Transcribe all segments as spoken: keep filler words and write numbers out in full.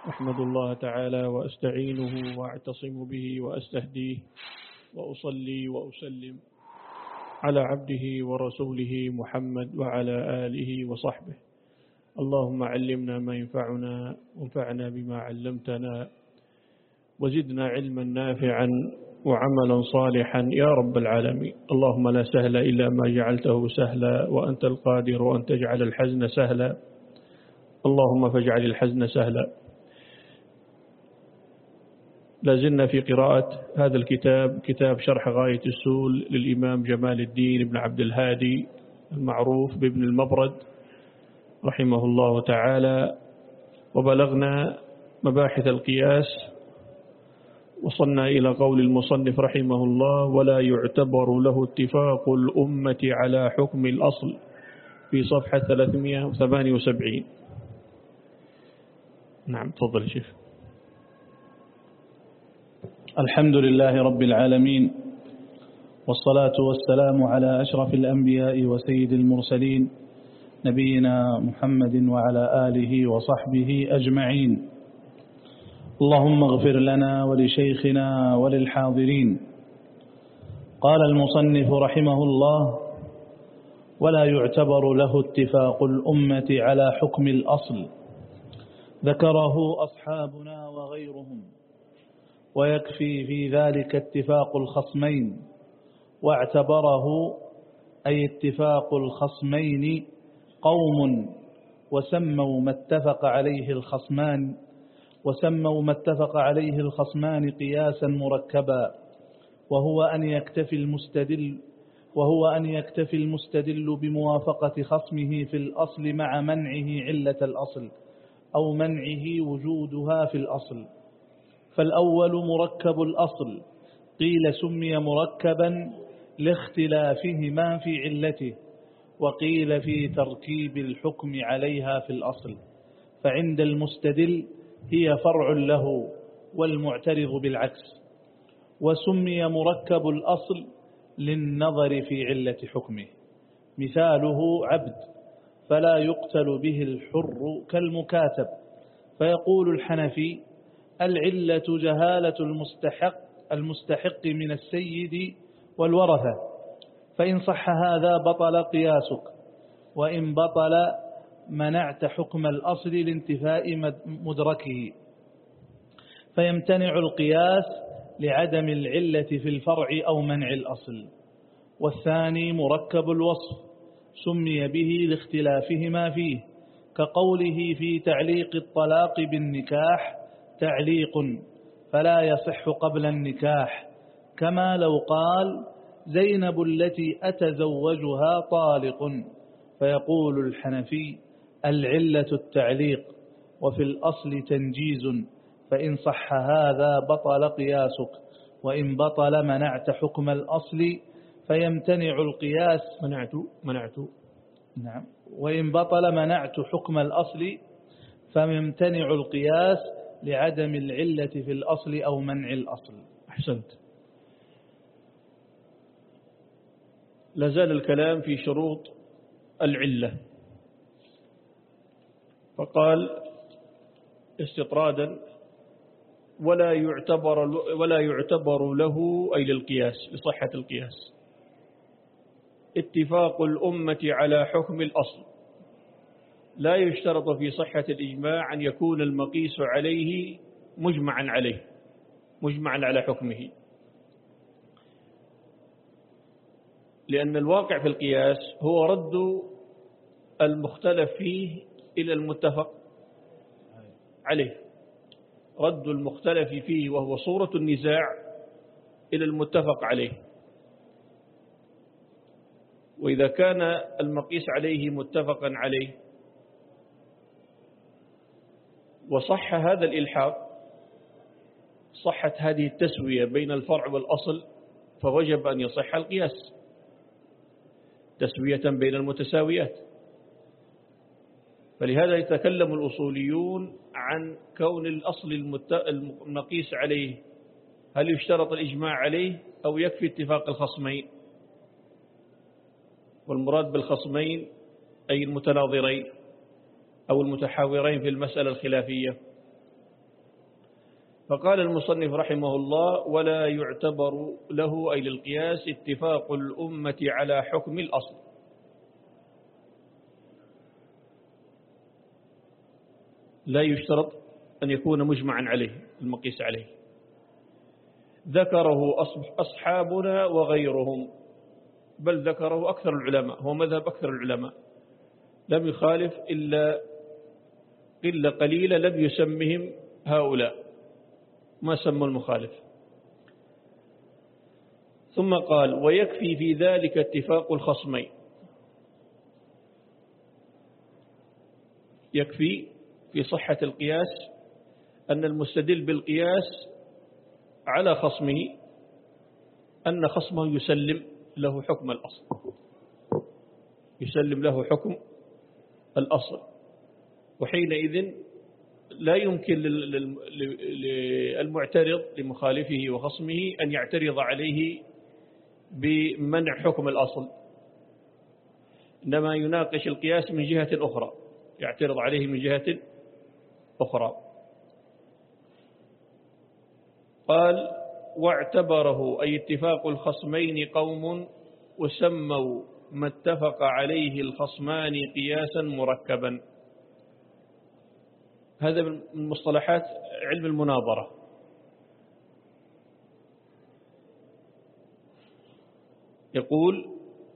أحمد الله تعالى وأستعينه وأعتصم به وأستهديه وأصلي وأسلم على عبده ورسوله محمد وعلى آله وصحبه. اللهم علمنا ما ينفعنا وانفعنا بما علمتنا وزدنا علما نافعا وعملا صالحا يا رب العالمين. اللهم لا سهل إلا ما جعلته سهلا وأنت القادر وأن تجعل الحزن سهلا، اللهم فاجعل الحزن سهلا. لازلنا في قراءة هذا الكتاب، كتاب شرح غاية السول للإمام جمال الدين بن عبد الهادي المعروف بابن المبرد رحمه الله تعالى، وبلغنا مباحث القياس. وصلنا إلى قول المصنف رحمه الله: ولا يعتبر له اتفاق الأمة على حكم الأصل، في صفحة ثلاثمائة وثمانية وسبعين. نعم تفضل يا شيخ. الحمد لله رب العالمين، والصلاة والسلام على أشرف الأنبياء وسيد المرسلين نبينا محمد وعلى آله وصحبه أجمعين. اللهم اغفر لنا ولشيخنا وللحاضرين. قال المصنف رحمه الله: ولا يعتبر له اتفاق الأمة على حكم الأصل، ذكره أصحابنا وغيرهم، ويكفي في ذلك اتفاق الخصمين. واعتبره أي اتفاق الخصمين قوم وسموا ما اتفق عليه الخصمان وسموا ما اتفق عليه الخصمان قياسا مركبا، وهو أن يكتفي المستدل وهو أن يكتفي المستدل بموافقة خصمه في الأصل مع منعه علة الأصل أو منعه وجودها في الأصل. فالأول مركب الأصل، قيل سمي مركبا لاختلافهما في علته، وقيل في تركيب الحكم عليها في الأصل، فعند المستدل هي فرع له والمعترض بالعكس. وسمي مركب الأصل للنظر في علة حكمه، مثاله عبد، فلا يقتل به الحر كالمكاتب. فيقول الحنفي: العلة جهالة المستحق المستحق من السيد والورثة، فإن صح هذا بطل قياسك، وإن بطل منعت حكم الأصل لانتفاء مدركه، فيمتنع القياس لعدم العلة في الفرع أو منع الأصل. والثاني مركب الوصف، سمي به لاختلافهما فيه، كقوله في تعليق الطلاق بالنكاح: تعليق فلا يصح قبل النكاح، كما لو قال: زينب التي أتزوجها طالق. فيقول الحنفي: العلة التعليق، وفي الأصل تنجيز، فإن صح هذا بطل قياسك، وإن بطل منعت حكم الأصل فيمتنع القياس منعت منعت نعم وإن بطل منعت حكم الأصل فيمتنع القياس لعدم العلة في الأصل أو منع الأصل. أحسنت. لازال الكلام في شروط العلة، فقال استطرادا: ولا يعتبر ولا يعتبر له، أي للقياس، لصحة القياس، اتفاق الأمة على حكم الأصل. لا يشترط في صحة الإجماع أن يكون المقيس عليه مجمعا عليه مجمعا على حكمه، لأن الواقع في القياس هو رد المختلف فيه إلى المتفق عليه، رد المختلف فيه وهو صورة النزاع إلى المتفق عليه. وإذا كان المقيس عليه متفقا عليه وصح هذا الإلحاق، صحت هذه التسوية بين الفرع والأصل، فوجب أن يصح القياس تسوية بين المتساويات. فلهذا يتكلم الأصوليون عن كون الأصل المقيس عليه هل يشترط الإجماع عليه أو يكفي اتفاق الخصمين. والمراد بالخصمين أي المتناظرين أو المتحاورين في المسألة الخلافية. فقال المصنف رحمه الله: ولا يعتبر له أي للقياس اتفاق الأمة على حكم الأصل. لا يشترط أن يكون مجمعا عليه المقيس عليه. ذكره أصحابنا وغيرهم، بل ذكره أكثر العلماء، هو مذهب أكثر العلماء، لم يخالف إلا قلة قليلة لم يسمهم هؤلاء، ما سموا المخالف. ثم قال: ويكفي في ذلك اتفاق الخصمين. يكفي في صحة القياس أن المستدل بالقياس على خصمه أن خصمه يسلم له حكم الأصل، يسلم له حكم الأصل، وحينئذ لا يمكن للمعترض لمخالفه وخصمه أن يعترض عليه بمنع حكم الأصل، إنما يناقش القياس من جهة أخرى، يعترض عليه من جهة أخرى. قال: واعتبره أي اتفاق الخصمين قوم وسموا ما اتفق عليه الخصمان قياسا مركبا. هذا من مصطلحات علم المناظرة. يقول: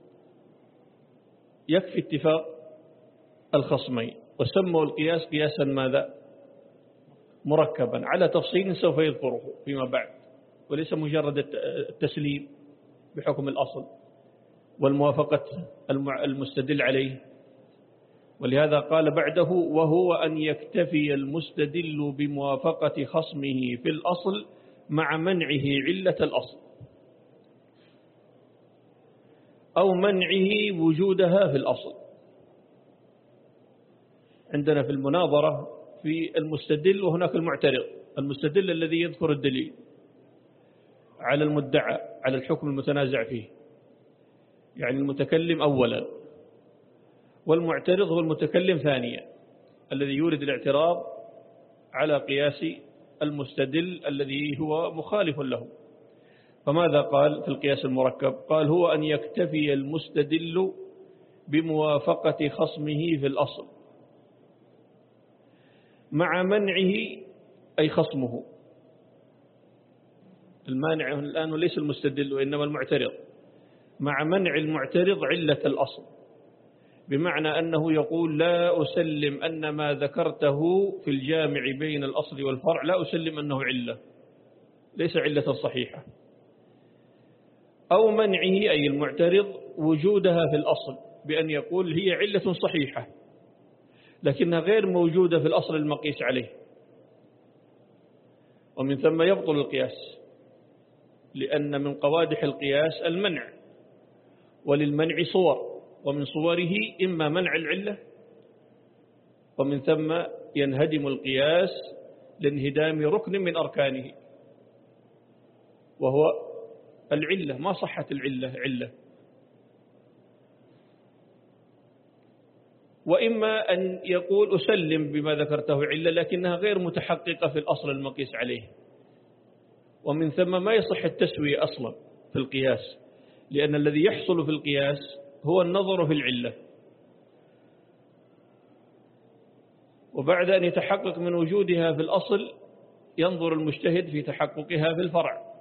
يكفي اتفاق الخصمين وسموا القياس قياسا ماذا؟ مركبا، على تفصيل سوف يذكره فيما بعد، وليس مجرد التسليم بحكم الأصل والموافقة المستدل عليه. ولهذا قال بعده: وهو أن يكتفي المستدل بموافقة خصمه في الأصل مع منعه علة الأصل أو منعه وجودها في الأصل. عندنا في المناظرة في المستدل وهناك المعترض. المستدل الذي يذكر الدليل على المدعى على الحكم المتنازع فيه، يعني المتكلم أولا، والمعترض هو المتكلم ثانيا الذي يورد الاعتراض على قياس المستدل الذي هو مخالف له. فماذا قال في القياس المركب؟ قال: هو أن يكتفي المستدل بموافقة خصمه في الأصل مع منعه، أي خصمه. المانع الآن ليس المستدل وإنما المعترض، مع منع المعترض علة الأصل، بمعنى أنه يقول: لا أسلم أن ما ذكرته في الجامع بين الأصل والفرع لا أسلم أنه علة، ليس علة صحيحة. أو منعه أي المعترض وجودها في الأصل، بأن يقول هي علة صحيحة لكنها غير موجودة في الأصل المقيس عليه، ومن ثم يبطل القياس، لأن من قوادح القياس المنع، وللمنع صور، ومن صوره إما منع العلة، ومن ثم ينهدم القياس لانهدام ركن من أركانه وهو العلة. ما صحت العلة علة. وإما أن يقول أسلم بما ذكرته علة لكنها غير متحققة في الأصل المقيس عليه، ومن ثم ما يصح التسوية أصلا في القياس، لأن الذي يحصل في القياس هو النظر في العلة، وبعد أن يتحقق من وجودها في الأصل ينظر المجتهد في تحققها في الفرع،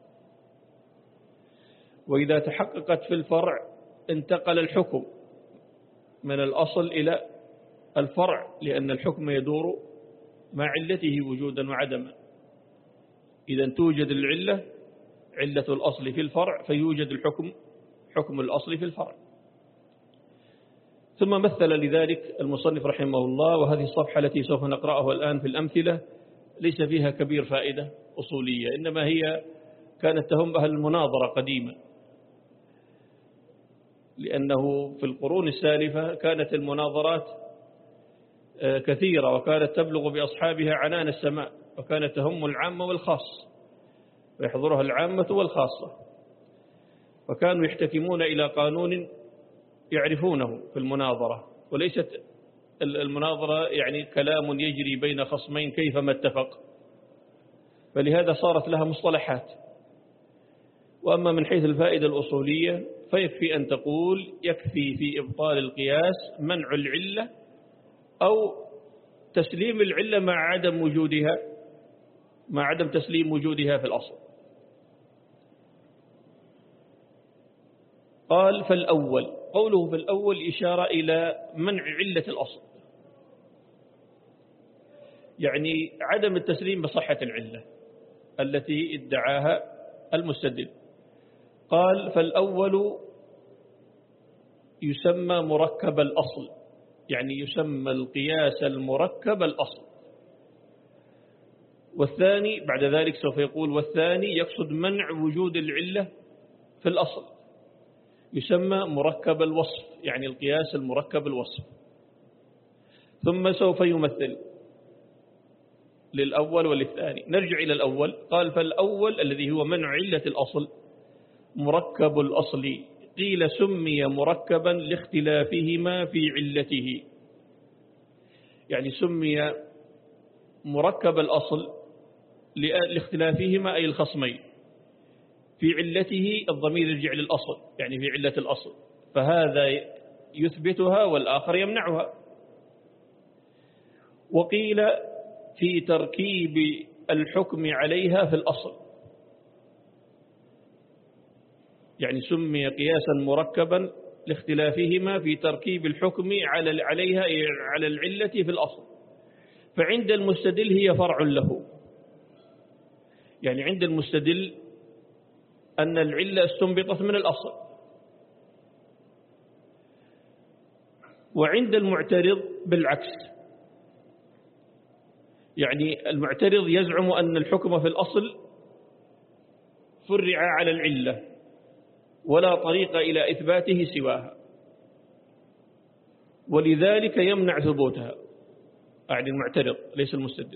وإذا تحققت في الفرع انتقل الحكم من الأصل إلى الفرع، لأن الحكم يدور مع علته وجودا وعدما. إذا توجد العلة علة الأصل في الفرع فيوجد الحكم حكم الأصل في الفرع. ثم مثل لذلك المصنف رحمه الله، وهذه الصفحة التي سوف نقرأها الآن في الأمثلة ليس فيها كبير فائدة أصولية، إنما هي كانت تهم أهل المناظرة قديما، لأنه في القرون السالفة كانت المناظرات كثيرة وكانت تبلغ بأصحابها عنان السماء، وكانت تهم العامة والخاص، ويحضرها العامة والخاصة، وكانوا يحتكمون إلى قانون يعرفونه في المناظرة، وليست المناظرة يعني كلام يجري بين خصمين كيفما اتفق، فلهذا صارت لها مصطلحات. وأما من حيث الفائدة الأصولية فيكفي أن تقول يكفي في إبطال القياس منع العلة أو تسليم العلة مع عدم وجودها مع عدم تسليم وجودها في الأصل. قال فالأول، قوله في الأول إشارة إلى منع علة الأصل، يعني عدم التسليم بصحة العلة التي ادعاها المستدل. قال فالأول يسمى مركب الأصل، يعني يسمى القياس المركب الأصل. والثاني بعد ذلك سوف يقول والثاني يقصد منع وجود العلة في الأصل، يسمى مركب الوصف، يعني القياس المركب الوصف. ثم سوف يمثل للأول وللثاني. نرجع إلى الأول. قال فالأول الذي هو منع علة الأصل مركب الأصل، قيل سمي مركبا لاختلافهما في علته، يعني سمي مركب الأصل لاختلافهما أي الخصمين في علته. الضمير يرجع للأصل، يعني في علة الأصل، فهذا يثبتها والآخر يمنعها. وقيل في تركيب الحكم عليها في الأصل، يعني سمي قياسا مركبا لاختلافهما في تركيب الحكم على عليها على العلة في الأصل. فعند المستدل هي فرع له، يعني عند المستدل أن العلة استنبطت من الأصل. وعند المعترض بالعكس، يعني المعترض يزعم أن الحكم في الأصل فرع على العلة ولا طريق إلى إثباته سواها، ولذلك يمنع ثبوتها. يعني المعترض ليس المستدل.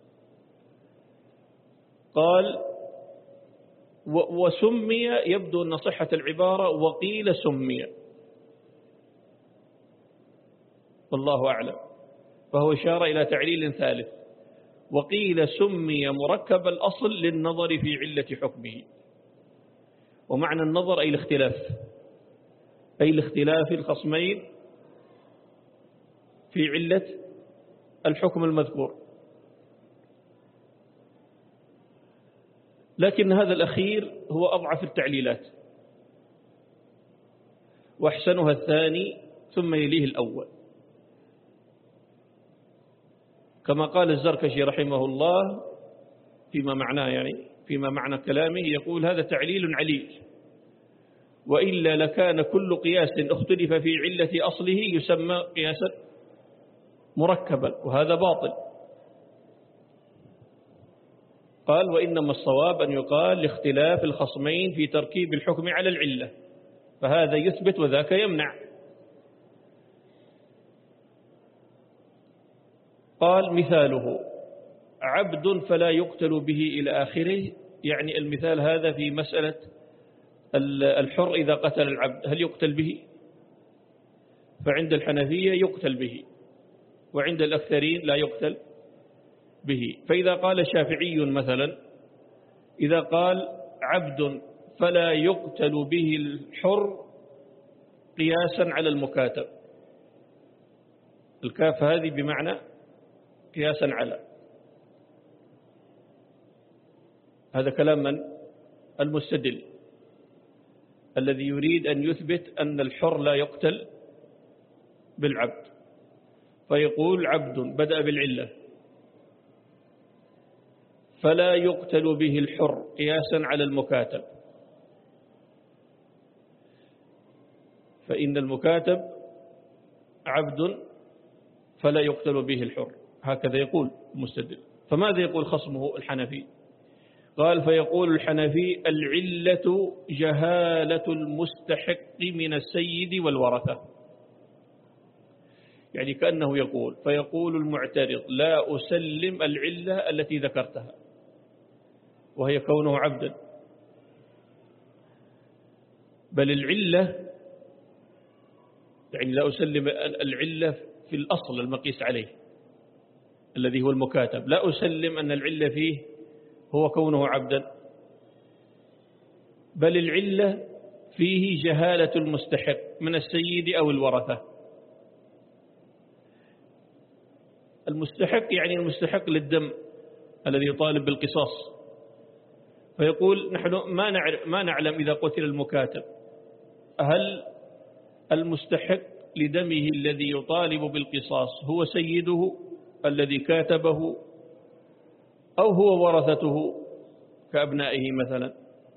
قال وسمي، يبدو أن صحة العبارة وقيل سمي، والله أعلم، فهو إشارة إلى تعليل ثالث. وقيل سمي مركب الأصل للنظر في علة حكمه. ومعنى النظر أي الاختلاف، أي الاختلاف الخصمين في علة الحكم المذكور. لكن هذا الأخير هو أضعف التعليلات، وأحسنها الثاني ثم يليه الأول، كما قال الزركشي رحمه الله فيما معناه، يعني فيما معنى كلامه، يقول هذا تعليل عليل، وإلا لكان كل قياس اختلف في علة أصله يسمى قياسا مركبا، وهذا باطل. قال وإنما الصواب أن يقال لاختلاف الخصمين في تركيب الحكم على العلة، فهذا يثبت وذاك يمنع. قال مثاله عبد فلا يقتل به إلى آخره، يعني المثال هذا في مسألة الحر إذا قتل العبد هل يقتل به؟ فعند الحنفية يقتل به، وعند الأكثرين لا يقتل به. فإذا قال شافعي مثلا، إذا قال عبد فلا يقتل به الحر قياسا على المكاتب، الكاف هذه بمعنى قياسا على، هذا كلام من؟ المستدل الذي يريد أن يثبت أن الحر لا يقتل بالعبد، فيقول عبد بدأ بالعلة فلا يقتل به الحر قياسا على المكاتب، فإن المكاتب عبد فلا يقتل به الحر، هكذا يقول المستدل. فماذا يقول خصمه الحنفي؟ قال فيقول الحنفي العلة جهالة المستحق من السيد والورثة، يعني كأنه يقول، فيقول المعترض لا أسلم العلة التي ذكرتها وهي كونه عبدا، بل العلة يعني لا أسلم العلة في الأصل المقيس عليه الذي هو المكاتب، لا أسلم أن العلة فيه هو كونه عبدا، بل العلة فيه جهالة المستحق من السيد أو الورثة. المستحق يعني المستحق للدم الذي يطالب بالقصاص، فيقول نحن ما نعرف ما نعلم إذا قتل المكاتب هل المستحق لدمه الذي يطالب بالقصاص هو سيده الذي كاتبه أو هو ورثته كأبنائه مثلا.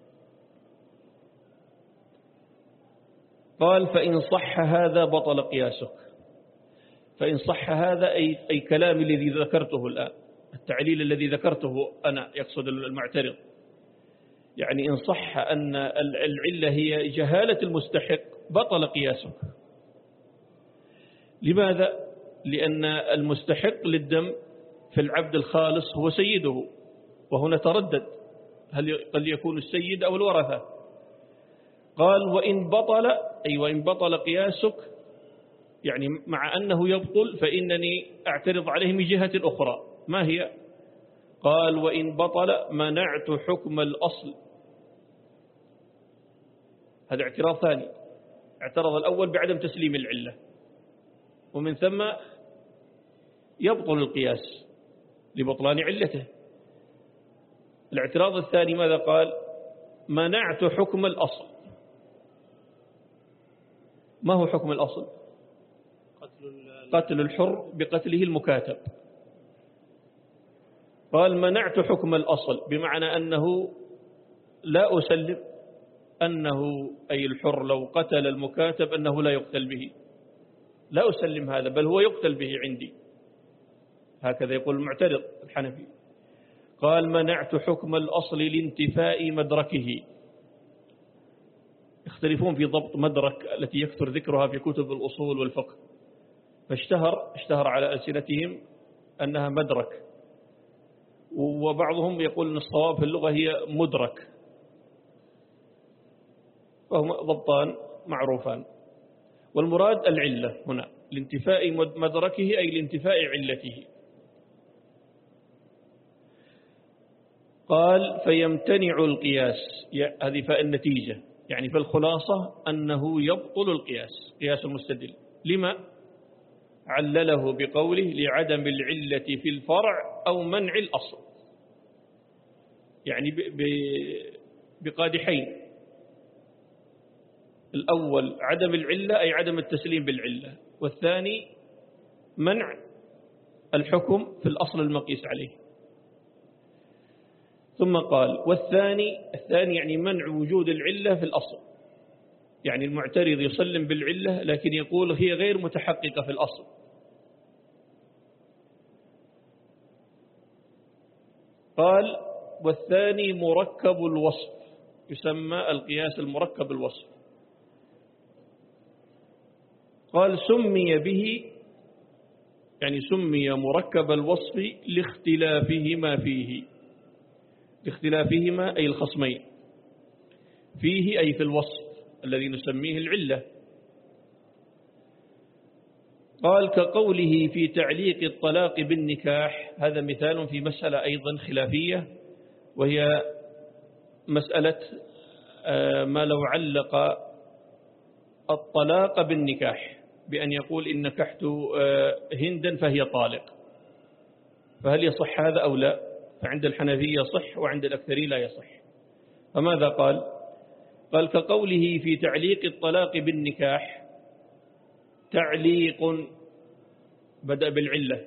قال فإن صح هذا بطل قياسك. فإن صح هذا أي, أي كلام الذي ذكرته الآن، التعليل الذي ذكرته أنا، يقصد المعترض، يعني إن صح أن العلة هي جهالة المستحق بطل قياسك. لماذا؟ لأن المستحق للدم في العبد الخالص هو سيده، وهنا تردد هل قد يكون السيد أو الورثة. قال وإن بطل، أي وإن بطل قياسك، يعني مع أنه يبطل فإنني أعترض عليه من جهة أخرى. ما هي؟ قال وإن بطل منعت حكم الأصل. هذا اعتراض ثاني. اعترض الأول بعدم تسليم العلة، ومن ثم يبطل القياس لبطلان علته. الاعتراض الثاني ماذا قال؟ منعت حكم الأصل. ما هو حكم الأصل؟ قتل الحر بقتله المكاتب. قال منعت حكم الأصل، بمعنى أنه لا أسلم أنه أي الحر لو قتل المكاتب أنه لا يقتل به، لا أسلم هذا، بل هو يقتل به عندي. هكذا يقول المعترض الحنفي. قال منعت حكم الأصل لانتفاء مدركه. يختلفون في ضبط مدرك التي يكثر ذكرها في كتب الأصول والفقه، فاشتهر اشتهر على ألسنتهم أنها مدرك، وبعضهم يقول أن الصواب في اللغة هي مدرك، فهما ضبطان معروفان. والمراد العلة هنا لانتفاء مدركه، أي لانتفاء علته. قال فيمتنع القياس، هذه فاء النتيجة، يعني فالخلاصة أنه يبطل القياس، قياس المستدل. لما؟ علله بقوله لعدم العلة في الفرع أو منع الأصل، يعني بقادحين. الأول عدم العلة أي عدم التسليم بالعلة، والثاني منع الحكم في الأصل المقيس عليه. ثم قال والثاني، الثاني يعني منع وجود العلة في الأصل، يعني المعترض يسلم بالعلة لكن يقول هي غير متحققة في الأصل. قال والثاني مركب الوصف، يسمى القياس المركب الوصف. قال سمي به، يعني سمي مركب الوصف لاختلافهما فيه، لاختلافهما أي الخصمين، فيه أي في الوصف الذي نسميه العلة. قال كقوله في تعليق الطلاق بالنكاح، هذا مثال في مسألة أيضا خلافية، وهي مسألة ما لو علق الطلاق بالنكاح بأن يقول إن نكحت هندا فهي طالق، فهل يصح هذا أو لا؟ فعند الحنفية يصح، وعند الأكثرين لا يصح. فماذا قال؟ قال كقوله في تعليق الطلاق بالنكاح، تعليق بدأ بالعلة،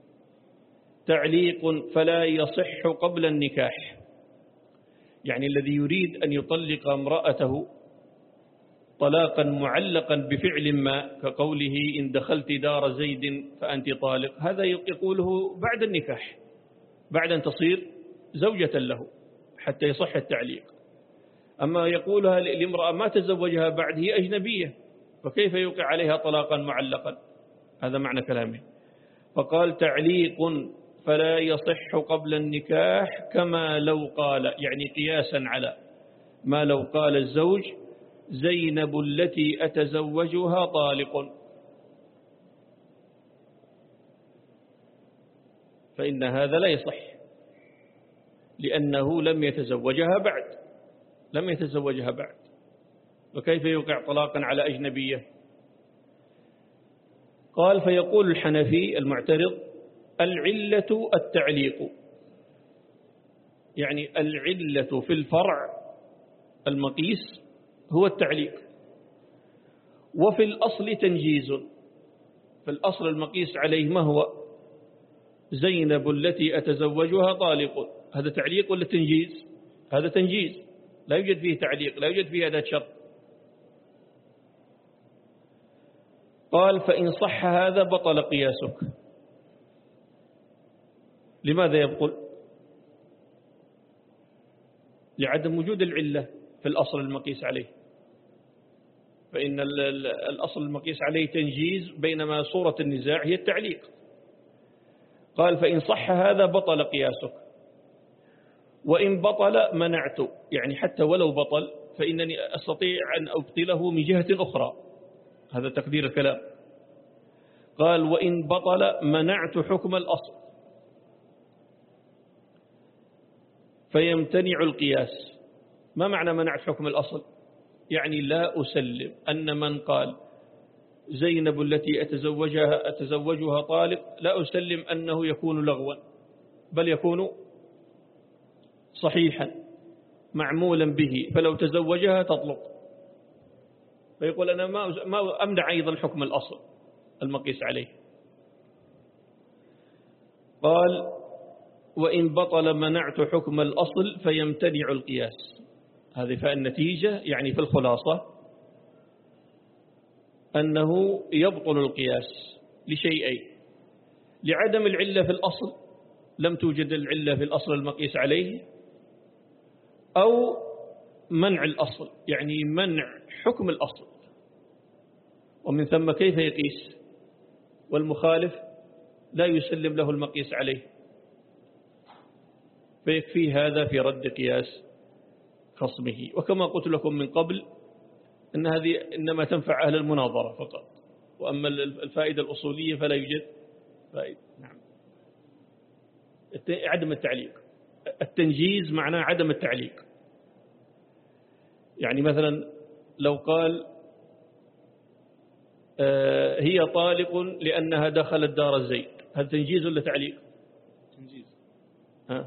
تعليق فلا يصح قبل النكاح، يعني الذي يريد أن يطلق امرأته طلاقا معلقا بفعل ما، كقوله إن دخلت دار زيد فأنت طالق، هذا يقوله بعد النكاح، بعد أن تصير زوجة له حتى يصح التعليق. أما يقولها لامرأة ما تزوجها بعد، هي أجنبية، فكيف يوقع عليها طلاقا معلقا؟ هذا معنى كلامه. فقال تعليق فلا يصح قبل النكاح كما لو قال، يعني قياسا على ما لو قال الزوج زينب التي أتزوجها طالق، فإن هذا لا يصح. لأنه لم يتزوجها بعد لم يتزوجها بعد وكيف يوقع طلاقا على أجنبية؟ قال فيقول الحنفي المعترض العلة التعليق، يعني العلة في الفرع المقيس هو التعليق، وفي الأصل تنجيز. في الأصل المقيس عليه ما هو؟ زينب التي أتزوجها طالق، هذا تعليق ولا تنجيز؟ هذا تنجيز، لا يوجد فيه تعليق، لا يوجد فيه هذا شرط. قال فإن صح هذا بطل قياسك. لماذا يبطل؟ لعدم وجود العلة في الأصل المقيس عليه، فإن الأصل المقيس عليه تنجيز، بينما صورة النزاع هي التعليق. قال فإن صح هذا بطل قياسك، وإن بطل منعت، يعني حتى ولو بطل فإنني أستطيع أن أبطله من جهة أخرى، هذا تقدير الكلام. قال وإن بطل منعت حكم الأصل فيمتنع القياس. ما معنى منعت حكم الأصل؟ يعني لا أسلم أن من قال زينب التي أتزوجها, أتزوجها طالق، لا أسلم أنه يكون لغوا، بل يكون صحيحا معمولا به، فلو تزوجها تطلق. فيقول أنا ما ما أمنع أيضا حكم الأصل المقيس عليه. قال وإن بطل منعت حكم الأصل فيمتنع القياس. هذه فالنتيجة يعني في الخلاصة أنه يبطل القياس لشيئين: لعدم العلة في الأصل، لم توجد العلة في الأصل المقيس عليه، أو منع الأصل، يعني منع حكم الأصل. ومن ثم كيف يقيس والمخالف لا يسلم له المقيس عليه؟ فيكفي هذا في رد قياس خصمه. وكما قلت لكم من قبل أن هذه إنما تنفع أهل المناظرة فقط، وأما الفائدة الأصولية فلا يوجد فائدة. نعم. عدم التعليق، التنجيز معناه عدم التعليق. يعني مثلا لو قال آه هي طالق لأنها دخلت دار زيد، هل تنجيز ولا تعليق؟ تنجيز. ها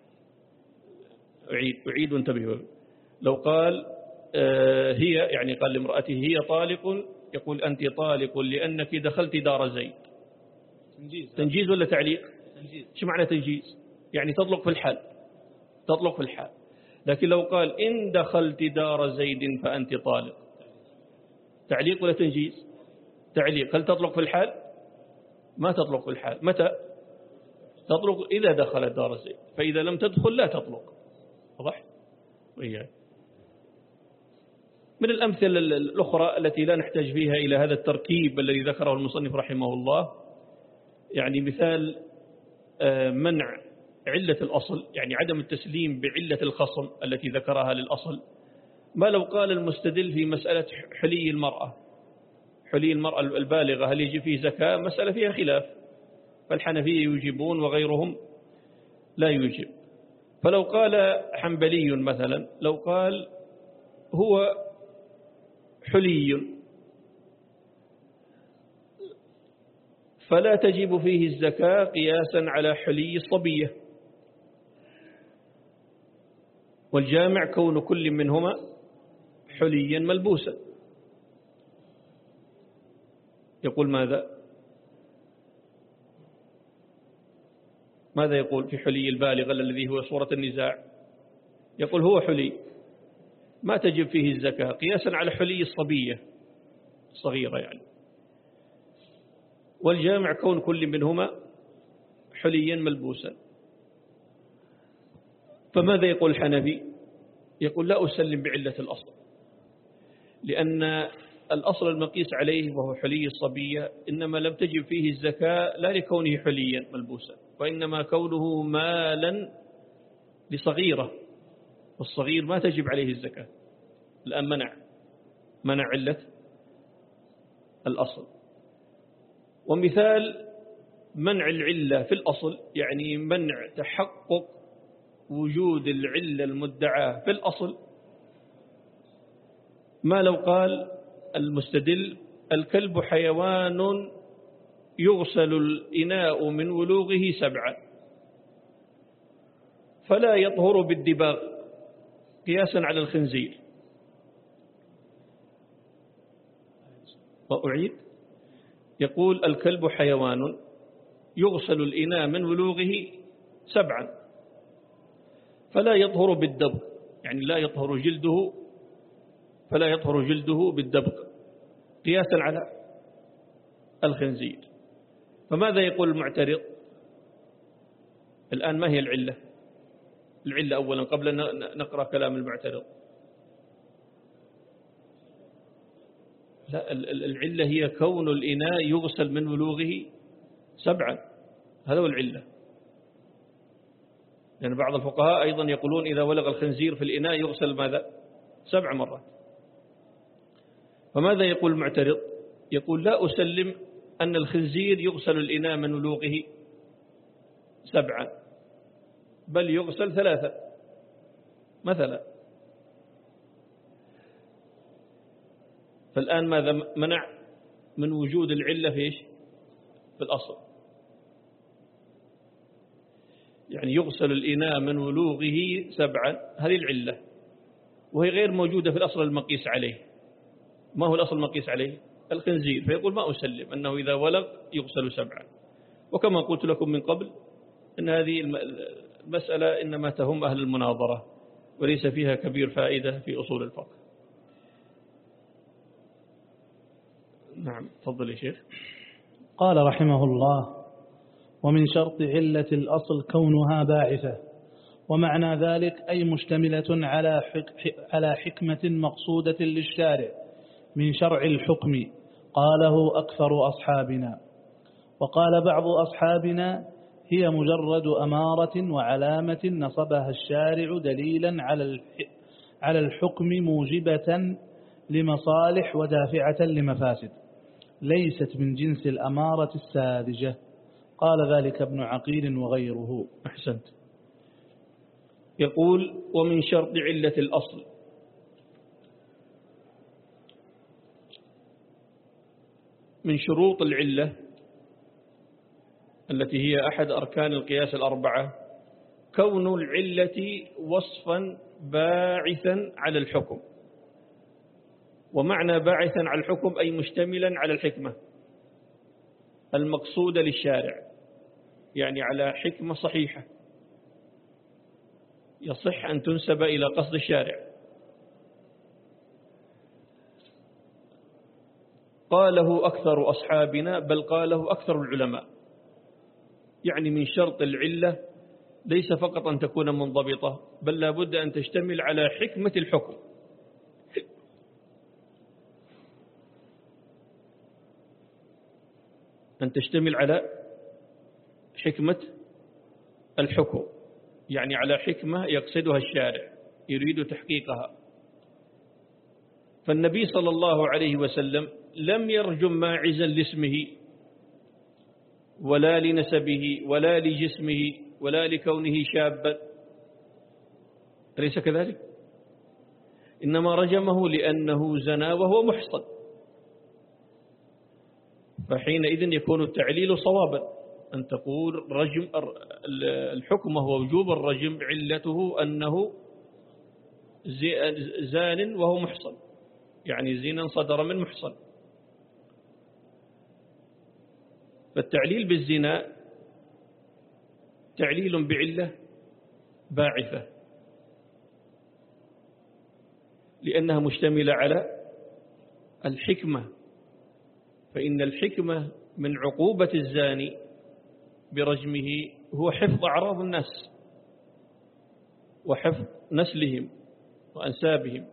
أعيد أعيد وانتبهوا. لو قال آه هي، يعني قال لامرأته هي طالق، يقول أنت طالق لأنك دخلت دار زيد، تنجيز. تنجيز ولا تعليق؟ تنجيز. شو معنى تنجيز؟ يعني تطلق في الحال، تطلق في الحال. لكن لو قال إن دخلت دار زيد فأنت طالق، تعليق ولا تنجيز؟ تعليق. هل تطلق في الحال؟ ما تطلق في الحال. متى تطلق؟ إذا دخلت دار زيد، فإذا لم تدخل لا تطلق. واضح؟ وإياه. من الأمثلة الأخرى التي لا نحتاج فيها إلى هذا التركيب الذي ذكره المصنف رحمه الله، يعني مثال منع علة الأصل، يعني عدم التسليم بعلة الخصم التي ذكرها للأصل. ما لو قال المستدل في مسألة حلي المرأة، حلي المرأة البالغة هل يجب فيه زكاة؟ مسألة فيها خلاف، فالحنفية يوجبون وغيرهم لا يوجب. فلو قال حنبلي مثلا، لو قال هو حلي فلا تجب فيه الزكاة قياسا على حلي الصبية، والجامع كون كل منهما حليا ملبوسا. يقول ماذا؟ ماذا يقول في حلي البالغ الذي هو صورة النزاع؟ يقول هو حلي ما تجب فيه الزكاة قياسا على حلي الصبية الصغيرة يعني، والجامع كون كل منهما حليا ملبوسا. فماذا يقول الحنفي؟ يقول لا أسلم بعلة الأصل، لأن الأصل المقيس عليه وهو حلي الصبية إنما لم تجب فيه الزكاة لا لكونه حليا ملبوسا، وإنما كونه مالا لصغيرة، والصغير ما تجب عليه الزكاة. الآن منع منع علة الأصل. ومثال منع العلة في الأصل يعني منع تحقق وجود العلة المدعاة في الأصل ما لو قال المستدل الكلب حيوان يغسل الإناء من ولوغه سبعا فلا يطهر بالدباغ قياسا على الخنزير. وأعيد، يقول الكلب حيوان يغسل الإناء من ولوغه سبعا فلا يطهر بالدبغ، يعني لا يطهر جلده، فلا يطهر جلده بالدبغ قياسا على الخنزير. فماذا يقول المعترض؟ الآن ما هي العلة؟ العلة أولا قبل أن نقرأ كلام المعترض. لا، العلة هي كون الإناء يغسل من ولوغه سبعا، هذا هو العلة. لأن يعني بعض الفقهاء أيضا يقولون إذا ولغ الخنزير في الإناء يغسل ماذا؟ سبع مرات. فماذا يقول المعترض؟ يقول لا أسلم أن الخنزير يغسل الإناء من ولوغه سبعا، بل يغسل ثلاثة مثلا. فالآن ماذا منع من وجود العلة في إيش؟ في الأصل، يعني يغسل الإناء من ولوغه سبعا، هذه العلة، وهي غير موجودة في الأصل المقيس عليه. ما هو الأصل المقيس عليه؟ الخنزير. فيقول ما أسلم أنه إذا ولغ يغسل سبعا. وكما قلت لكم من قبل أن هذه المسألة إنما تهم أهل المناظرة وليس فيها كبير فائدة في أصول الفقه. نعم، تفضل يا شيخ. قال رحمه الله: ومن شرط علة الأصل كونها باعثة، ومعنى ذلك أي مشتملة على على حكمة مقصودة للشارع من شرع الحكم، قاله أكثر أصحابنا. وقال بعض أصحابنا: هي مجرد أمارة وعلامة نصبها الشارع دليلا على الحكم موجبة لمصالح ودافعة لمفاسد، ليست من جنس الأمارة الساذجة. قال ذلك ابن عقيل وغيره. أحسنت. يقول: ومن شرط علة الأصل، من شروط العلة التي هي أحد أركان القياس الأربعة كون العلة وصفا باعثا على الحكم. ومعنى باعثا على الحكم أي مشتملا على الحكمة المقصودة للشارع، يعني على حكمة صحيحة يصح أن تنسب إلى قصد الشارع. قاله أكثر أصحابنا، بل قاله أكثر العلماء. يعني من شرط العلة ليس فقط أن تكون منضبطة، بل لابد أن تشتمل على حكمة الحكم. أن تشتمل على حكمة الحكم، يعني على حكمة يقصدها الشارع يريد تحقيقها. فالنبي صلى الله عليه وسلم لم يرجم ماعزا لاسمه ولا لنسبه ولا لجسمه ولا لكونه شابا، أليس كذلك؟ إنما رجمه لأنه زنى وهو محصن، فحينئذ يكون التعليل صوابا، أن تقول رجم الحكم هو وجوب الرجم علته أنه زان وهو محصن، يعني زنا صدر من محصن. فالتعليل بالزنا تعليل بعلة باعثة، لأنها مشتملة على الحكمة، فإن الحكمة من عقوبة الزاني برجمه هو حفظ أعراض الناس وحفظ نسلهم وأنسابهم.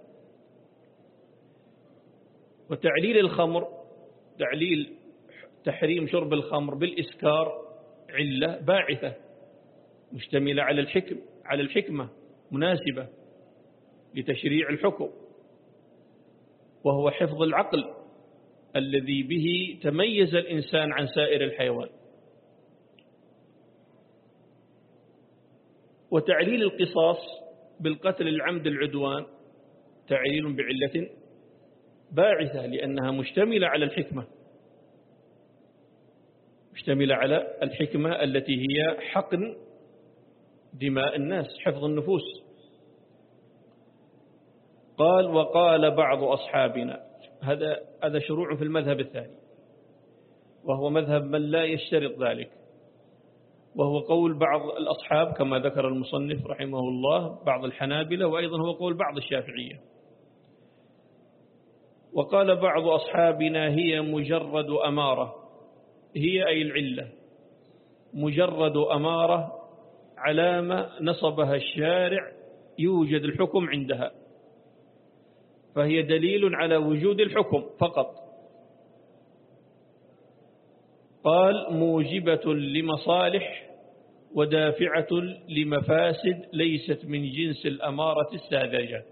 وتعليل الخمر، تعليل تحريم شرب الخمر بالإسكار علة باعثة مشتملة على الحكم على الحكمة مناسبة لتشريع الحكم، وهو حفظ العقل الذي به تميز الإنسان عن سائر الحيوان. وتعليل القصاص بالقتل العمد العدوان تعليل بعلة باعثة، لأنها مشتملة على الحكمة، مشتملة على الحكمة التي هي حقن دماء الناس، حفظ النفوس. قال وقال بعض أصحابنا، هذا هذا شروع في المذهب الثاني، وهو مذهب من لا يشترط ذلك، وهو قول بعض الأصحاب كما ذكر المصنف رحمه الله، بعض الحنابلة، وأيضا هو قول بعض الشافعية. وقال بعض أصحابنا هي مجرد أمارة، هي أي العلة مجرد أمارة، علامة نصبها الشارع يوجد الحكم عندها، فهي دليل على وجود الحكم فقط. قال موجبة لمصالح ودافعة لمفاسد، ليست من جنس الأمارة الساذجة.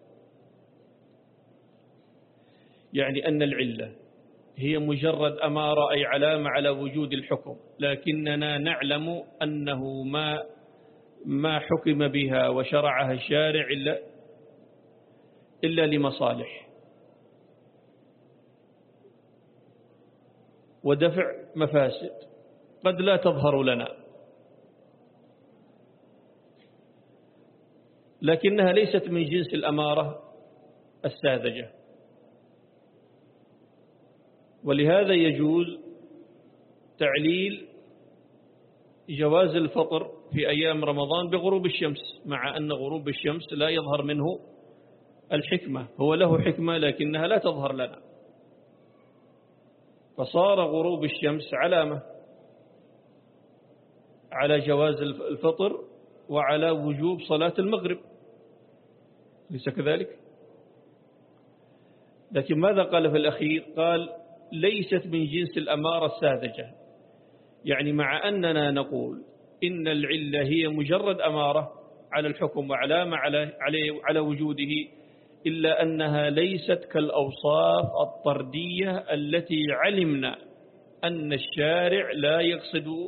يعني أن العلة هي مجرد أمارة، أي علامة على وجود الحكم، لكننا نعلم أنه ما ما حكم بها وشرعها الشارع إلا إلا لمصالح ودفع مفاسد قد لا تظهر لنا، لكنها ليست من جنس الأمارة الساذجة. ولهذا يجوز تعليل جواز الفطر في أيام رمضان بغروب الشمس، مع أن غروب الشمس لا يظهر منه الحكمة، هو له حكمة لكنها لا تظهر لنا، فصار غروب الشمس علامة على جواز الفطر وعلى وجوب صلاة المغرب، ليس كذلك؟ لكن ماذا قال في الأخير؟ قال ليست من جنس الأمارة الساذجة، يعني مع أننا نقول إن العلة هي مجرد أمارة على الحكم وعلامة على, على, على وجوده، إلا أنها ليست كالأوصاف الطردية التي علمنا أن الشارع لا يقصد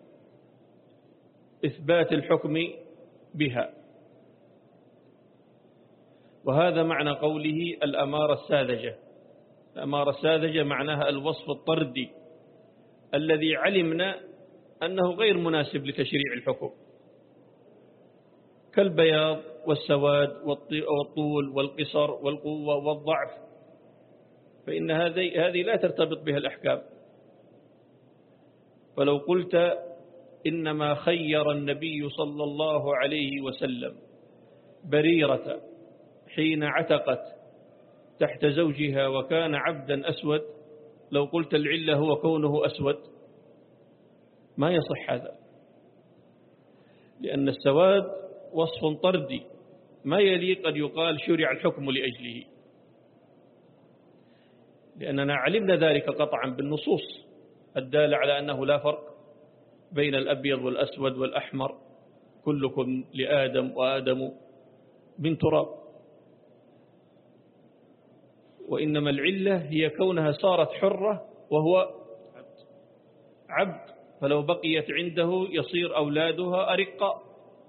إثبات الحكم بها. وهذا معنى قوله الأمارة الساذجة. الأمارة الساذجة معناها الوصف الطردي الذي علمنا أنه غير مناسب لتشريع الحكم، كالبياض والسواد والطول والقصر والقوة والضعف، فإن هذه هذه لا ترتبط بها الأحكام. فلو قلت إنما خير النبي صلى الله عليه وسلم بريرة حين عتقت تحت زوجها وكان عبدا أسود، لو قلت العلة هو كونه أسود ما يصح هذا، لأن السواد وصف طردي ما يليق أن يقال شرع الحكم لأجله، لأننا علمنا ذلك قطعا بالنصوص الدالة على أنه لا فرق بين الأبيض والأسود والأحمر، كلكم لآدم وآدم من تراب. وإنما العلة هي كونها صارت حرة وهو عبد، فلو بقيت عنده يصير أولادها أرقاء،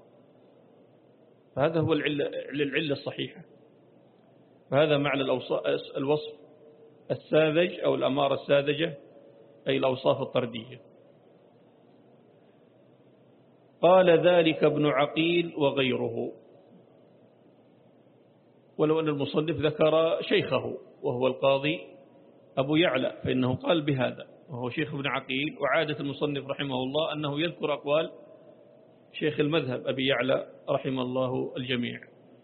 فهذا هو العلة, العلة الصحيحة. فهذا معنى الوصف الساذج أو الأمارة الساذجة، أي الأوصاف الطردية. قال ذلك ابن عقيل وغيره، ولو أن المصنف ذكر شيخه وهو القاضي أبو يعلى فإنه قال بهذا، وهو شيخ ابن عقيل، وعادة المصنف رحمه الله أنه يذكر أقوال شيخ المذهب أبي يعلى رحمه الله الجميع.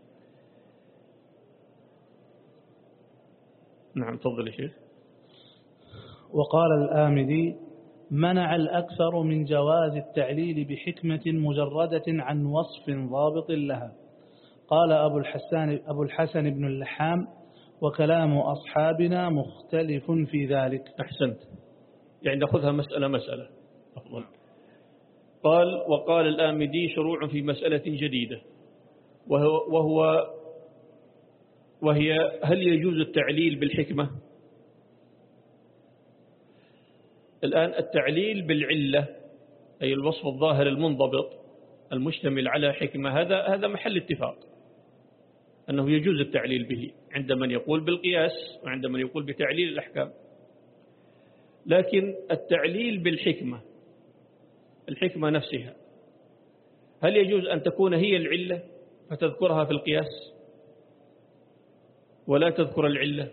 نعم تفضل يا شيخ. وقال الآمدي منع الأكثر من جواز التعليل بحكمة مجردة عن وصف ضابط لها. قال أبو الحسن, أبو الحسن بن اللحام وكلام أصحابنا مختلف في ذلك. أحسنت، يعني نأخذها مسألة مسألة أفضل. قال وقال الآمدي شروع في مسألة جديدة، وهو, وهو وهي هل يجوز التعليل بالحكمة؟ الآن التعليل بالعلة أي الوصف الظاهر المنضبط المشتمل على حكمة هذا هذا محل اتفاق أنه يجوز التعليل به عند من يقول بالقياس وعند من يقول بتعليل الأحكام. لكن التعليل بالحكمة، الحكمة نفسها، هل يجوز أن تكون هي العلة فتذكرها في القياس ولا تذكر العلة؟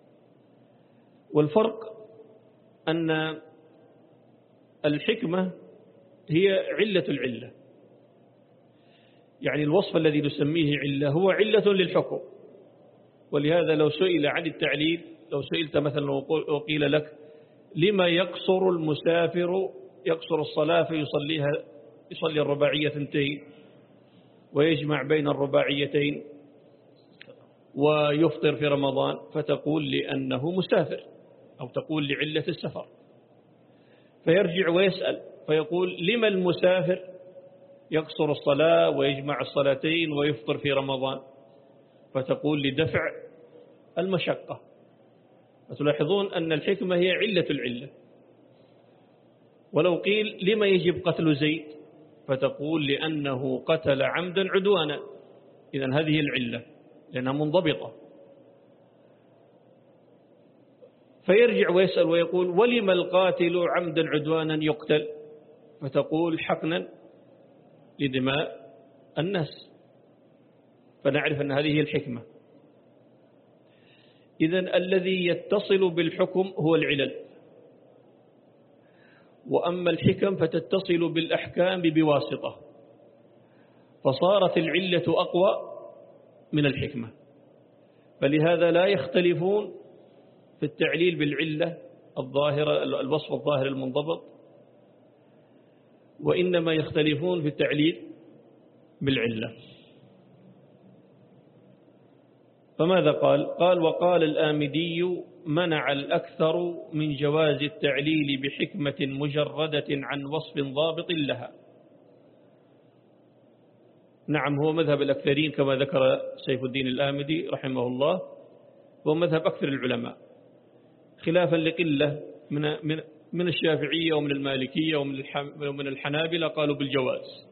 والفرق أن الحكمة هي علة العلة، يعني الوصف الذي نسميه علة هو علة للحكم. ولهذا لو سئل عن التعليل، لو سئلت مثلا وقيل لك لما يقصر المسافر يقصر الصلاة فيصليها يصلي الرباعية ثنتين ويجمع بين الرباعيتين ويفطر في رمضان، فتقول لأنه مسافر أو تقول لعلة السفر. فيرجع ويسأل فيقول لما المسافر يقصر الصلاة ويجمع الصلاتين ويفطر في رمضان؟ فتقول لدفع المشقة. فتلاحظون أن الحكمة هي علة العلة. ولو قيل لما يجب قتل زيد؟ فتقول لأنه قتل عمدا عدوانا، إذن هذه العلة لأنها منضبطة. فيرجع ويسأل ويقول ولما القاتل عمدا عدوانا يقتل؟ فتقول حقنا لدماء الناس. فنعرف أن هذه الحكمة. إذن الذي يتصل بالحكم هو العلل، وأما الحكم فتتصل بالأحكام بواسطة، فصارت العلة أقوى من الحكمة. فلهذا لا يختلفون في التعليل بالعلة الظاهرة، الوصف الظاهر المنضبط، وإنما يختلفون في التعليل بالعلة. فماذا قال؟ قال وقال الآمدي منع الأكثر من جواز التعليل بحكمة مجردة عن وصف ضابط لها. نعم، هو مذهب الأكثرين كما ذكر سيف الدين الآمدي رحمه الله، هو مذهب أكثر العلماء، خلافا لقلة من من من الشافعية ومن المالكية ومن الحنابلة قالوا بالجواز.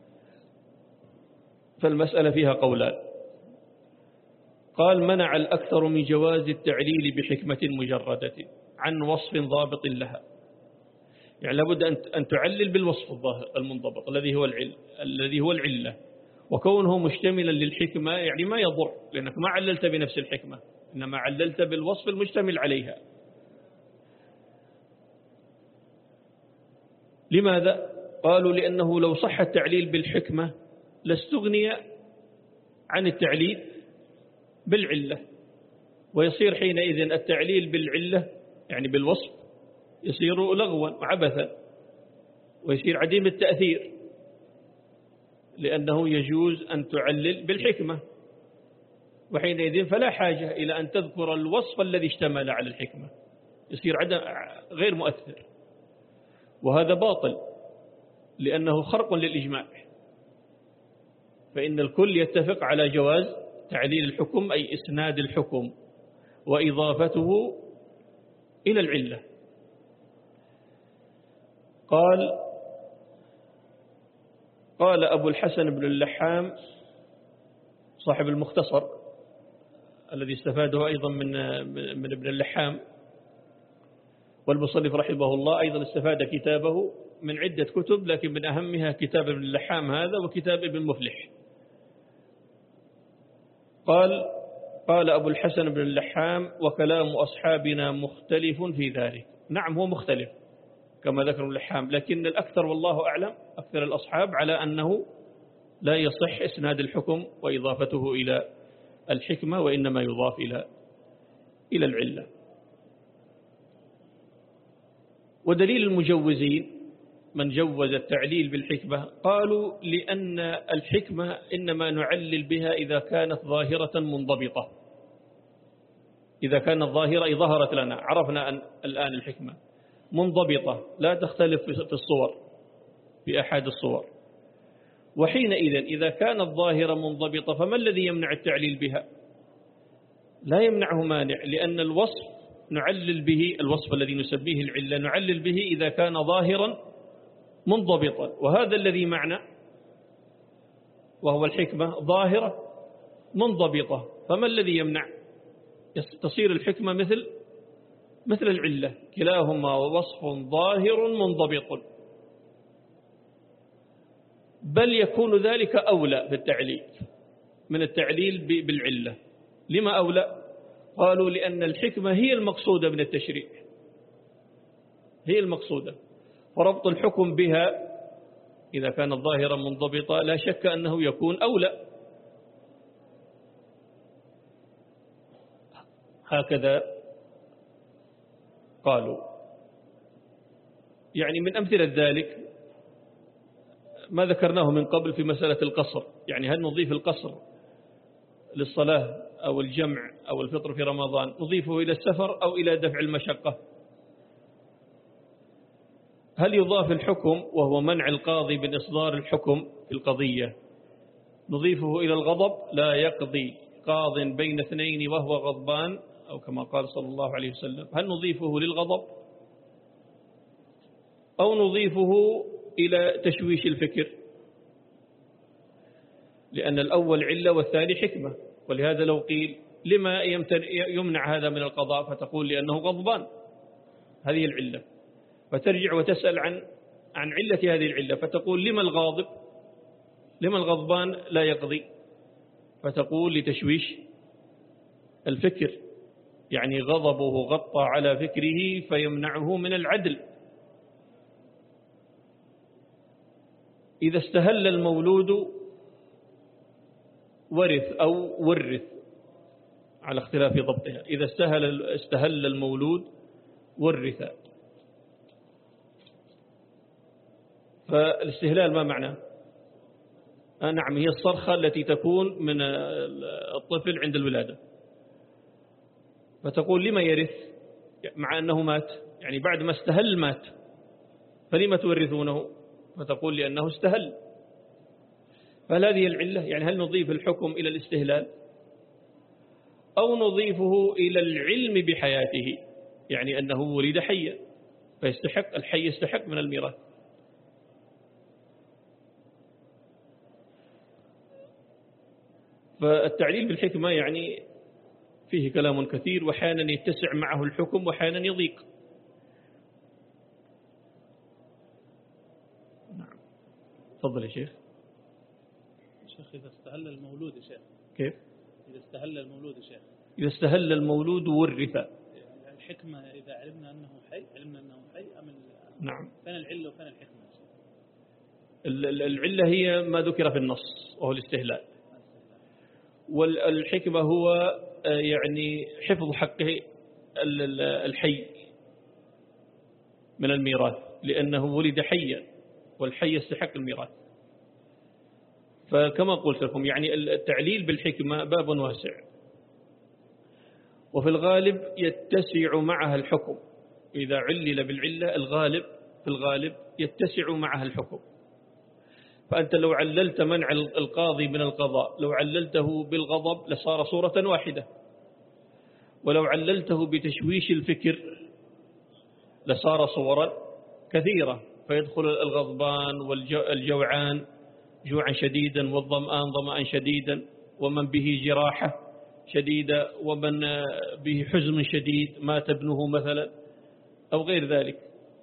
فالمسألة فيها قولان. قال منع الأكثر من جواز التعليل بحكمة مجردة عن وصف ضابط لها، يعني لابد أن تعلل بالوصف الظاهر المنضبط الذي هو العل الذي هو العلة، وكونه مشتملا للحكمة يعني ما يضر، لأنك ما عللت بنفس الحكمة إنما عللت بالوصف المشتمل عليها. لماذا؟ قالوا لأنه لو صح التعليل بالحكمة لاستغني عن التعليل بالعلة، ويصير حينئذ التعليل بالعلة يعني بالوصف يصير لغوا وعبثا ويصير عديم التأثير، لأنه يجوز أن تعلل بالحكمة، وحينئذ فلا حاجة إلى أن تذكر الوصف الذي اشتمل على الحكمة، يصير عدم غير مؤثر. وهذا باطل لأنه خرق للإجماع، فإن الكل يتفق على جواز تعليل الحكم أي إسناد الحكم وإضافته إلى العلة. قال قال أبو الحسن بن اللحام صاحب المختصر الذي استفاده أيضا من من ابن اللحام، والمصنف رحمه الله أيضا استفاد كتابه من عدة كتب، لكن من أهمها كتاب ابن اللحام هذا وكتاب ابن مفلح. قال قال أبو الحسن بن اللحام وكلام أصحابنا مختلف في ذلك. نعم هو مختلف كما ذكر اللحام، لكن الأكثر والله أعلم أكثر الأصحاب على أنه لا يصح إسناد الحكم وإضافته إلى الحكمة، وإنما يضاف إلى إلى العلة. ودليل المجوزين من جوز التعليل بالحكمة قالوا لأن الحكمة إنما نعلل بها إذا كانت ظاهرة منضبطة، إذا كانت ظاهرة أي ظهرت لنا، عرفنا أن الآن الحكمة منضبطة لا تختلف في الصور في أحد الصور، وحينئذ إذا كانت ظاهرة منضبطة فما الذي يمنع التعليل بها؟ لا يمنعه مانع، لأن الوصف نعلل به، الوصف الذي نسميه العلة نعلل به إذا كان ظاهرا منضبطا، وهذا الذي معنا وهو الحكمة ظاهرة منضبطة، فما الذي يمنع؟ تصير الحكمة مثل مثل العلة، كلاهما وصف ظاهر منضبط، بل يكون ذلك أولى في التعليل من التعليل بالعلة. لما أولى؟ قالوا لأن الحكمة هي المقصودة من التشريع، هي المقصودة، فربط الحكم بها إذا كانت ظاهرة منضبطة لا شك أنه يكون أولى. هكذا قالوا. يعني من أمثلة ذلك ما ذكرناه من قبل في مسألة القصر، يعني هل نضيف القصر للصلاة أو الجمع أو الفطر في رمضان نضيفه إلى السفر أو إلى دفع المشقة؟ هل يضاف الحكم وهو منع القاضي من إصدار الحكم في القضية نضيفه إلى الغضب؟ لا يقضي قاض بين اثنين وهو غضبان، أو كما قال صلى الله عليه وسلم. هل نضيفه للغضب أو نضيفه إلى تشويش الفكر؟ لأن الأول علة والثاني حكمة، ولهذا لو قيل لما يمنع هذا من القضاء فتقول لأنه غضبان، هذه العلة، فترجع وتسأل عن عن علة هذه العلة فتقول لما الغاضب لما الغضبان لا يقضي، فتقول لتشويش الفكر، يعني غضبه غطى على فكره فيمنعه من العدل. إذا استهل المولود ورث أو ورث على اختلاف ضبطها، إذا استهل استهل المولود ورث، فالاستهلال ما معناه؟ آه نعم، هي الصرخة التي تكون من الطفل عند الولادة، فتقول لما يرث مع أنه مات، يعني بعد ما استهل مات، فلما تورثونه؟ فتقول لأنه استهل. فهل هذه العلة؟ يعني هل نضيف الحكم إلى الاستهلال أو نضيفه إلى العلم بحياته، يعني أنه ولد حيا فيستحق، الحي يستحق من الميراث. فالتعليل بالحكمة يعني فيه كلام كثير، وحانا يتسع معه الحكم وحانا يضيق. نعم، تفضل يا شيخ. شيخ إذا استهل المولود يا شيخ، كيف؟ إذا استهل المولود يا شيخ، إذا استهل المولود ورث، يعني الحكمة إذا علمنا أنه حي، علمنا أنه حي أم نعم، فين العلة وفين الحكمة؟ العلة هي ما ذكر في النص وهو الاستهلال، والحكمة هو يعني حفظ حقه الحي من الميراث، لأنه ولد حيا والحي يستحق الميراث. فكما قلت لكم يعني التعليل بالحكمة باب واسع، وفي الغالب يتسع معها الحكم. إذا علل بالعلة الغالب في الغالب يتسع معها الحكم. فأنت لو عللت منع القاضي من القضاء، لو عللته بالغضب لصار صورة واحدة، ولو عللته بتشويش الفكر لصار صورا كثيرة، فيدخل الغضبان والجوعان جوعا شديدا، والظمآن ظمآن شديدا، ومن به جراحة شديدة، ومن به حزن شديد مات ابنه مثلا أو غير ذلك.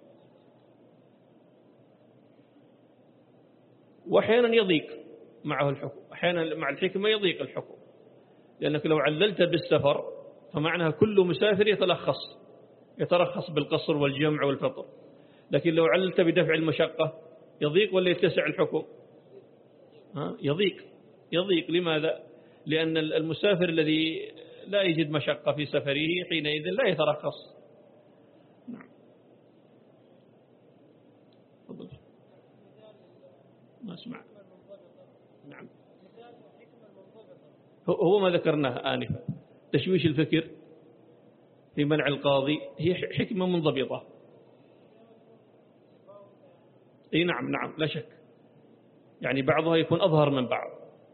وأحيانا يضيق معه الحكم، أحيانا مع الحكمة يضيق الحكم، لأنك لو عللت بالسفر فمعناها كل مسافر يتلخص يترخص بالقصر والجمع والفطر، لكن لو عللت بدفع المشقة يضيق ولا يتسع الحكم؟ ها؟ يضيق يضيق. لماذا؟ لأن المسافر الذي لا يجد مشقة في سفره حينئذ لا يترخص. نعم، تفضل. ما اسمع. نعم، هو ما ذكرناه آنفا، تشويش الفكر في منع القاضي هي حكمة منضبطة. اي نعم نعم لا شك، يعني بعضها يكون أظهر من بعض،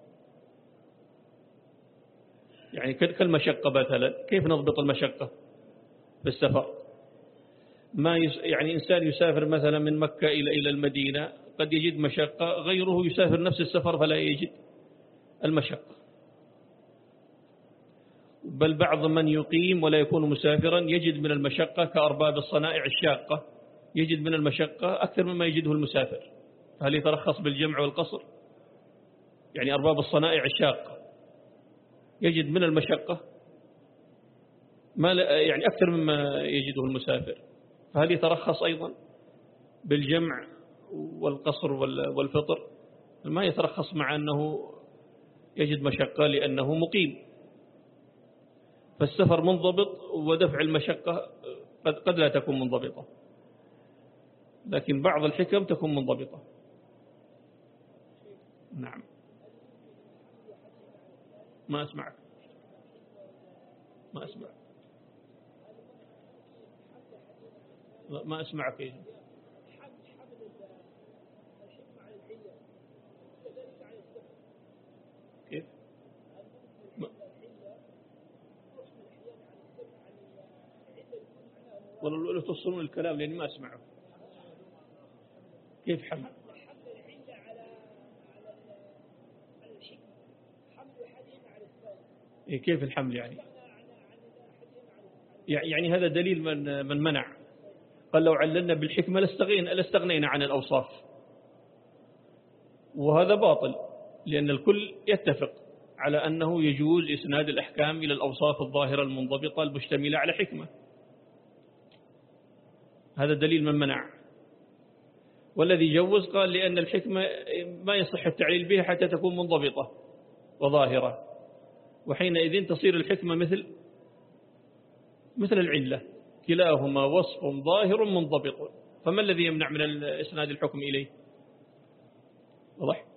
يعني كالمشقة مثلا. كيف نضبط المشقة في السفر؟ ما يس يعني إنسان يسافر مثلا من مكة إلى إلى المدينة قد يجد مشقة، غيره يسافر نفس السفر فلا يجد المشقة، بل بعض من يقيم ولا يكون مسافرا يجد من المشقة كأرباب الصنائع الشاقة، يجد من المشقة أكثر مما يجده المسافر. هل يترخص بالجمع والقصر؟ يعني أرباب الصنائع الشاقة يجد من المشقة ما يعني أكثر مما يجده المسافر، فهل يترخص أيضا بالجمع والقصر والفطر؟ ما يترخص مع أنه يجد مشقة لأنه مقيم. فالسفر منضبط ودفع المشقة قد, قد لا تكون منضبطة، لكن بعض الحكم تكون منضبطة. نعم. ما أسمعك ما أسمع ما أسمعك إيه؟ كيف؟ والله لو توصلون الكلام لأني ما أسمعه. كيف حمل؟ إيه كيف الحمل يعني؟ يعني هذا دليل من من منع، قال لو عللنا بالحكمة لاستغنينا لاستغنينا عن الأوصاف، وهذا باطل، لأن الكل يتفق على أنه يجوز إسناد الأحكام إلى الأوصاف الظاهرة المنضبطة المشتملة على حكمة. هذا دليل من منع. والذي جوز قال لأن الحكمة ما يصح التعليل بها حتى تكون منضبطة وظاهرة، وحينئذ تصير الحكمة مثل مثل العلة، كلاهما وصف ظاهر منضبط، فما الذي يمنع من إسناد الحكم إليه؟ واضح؟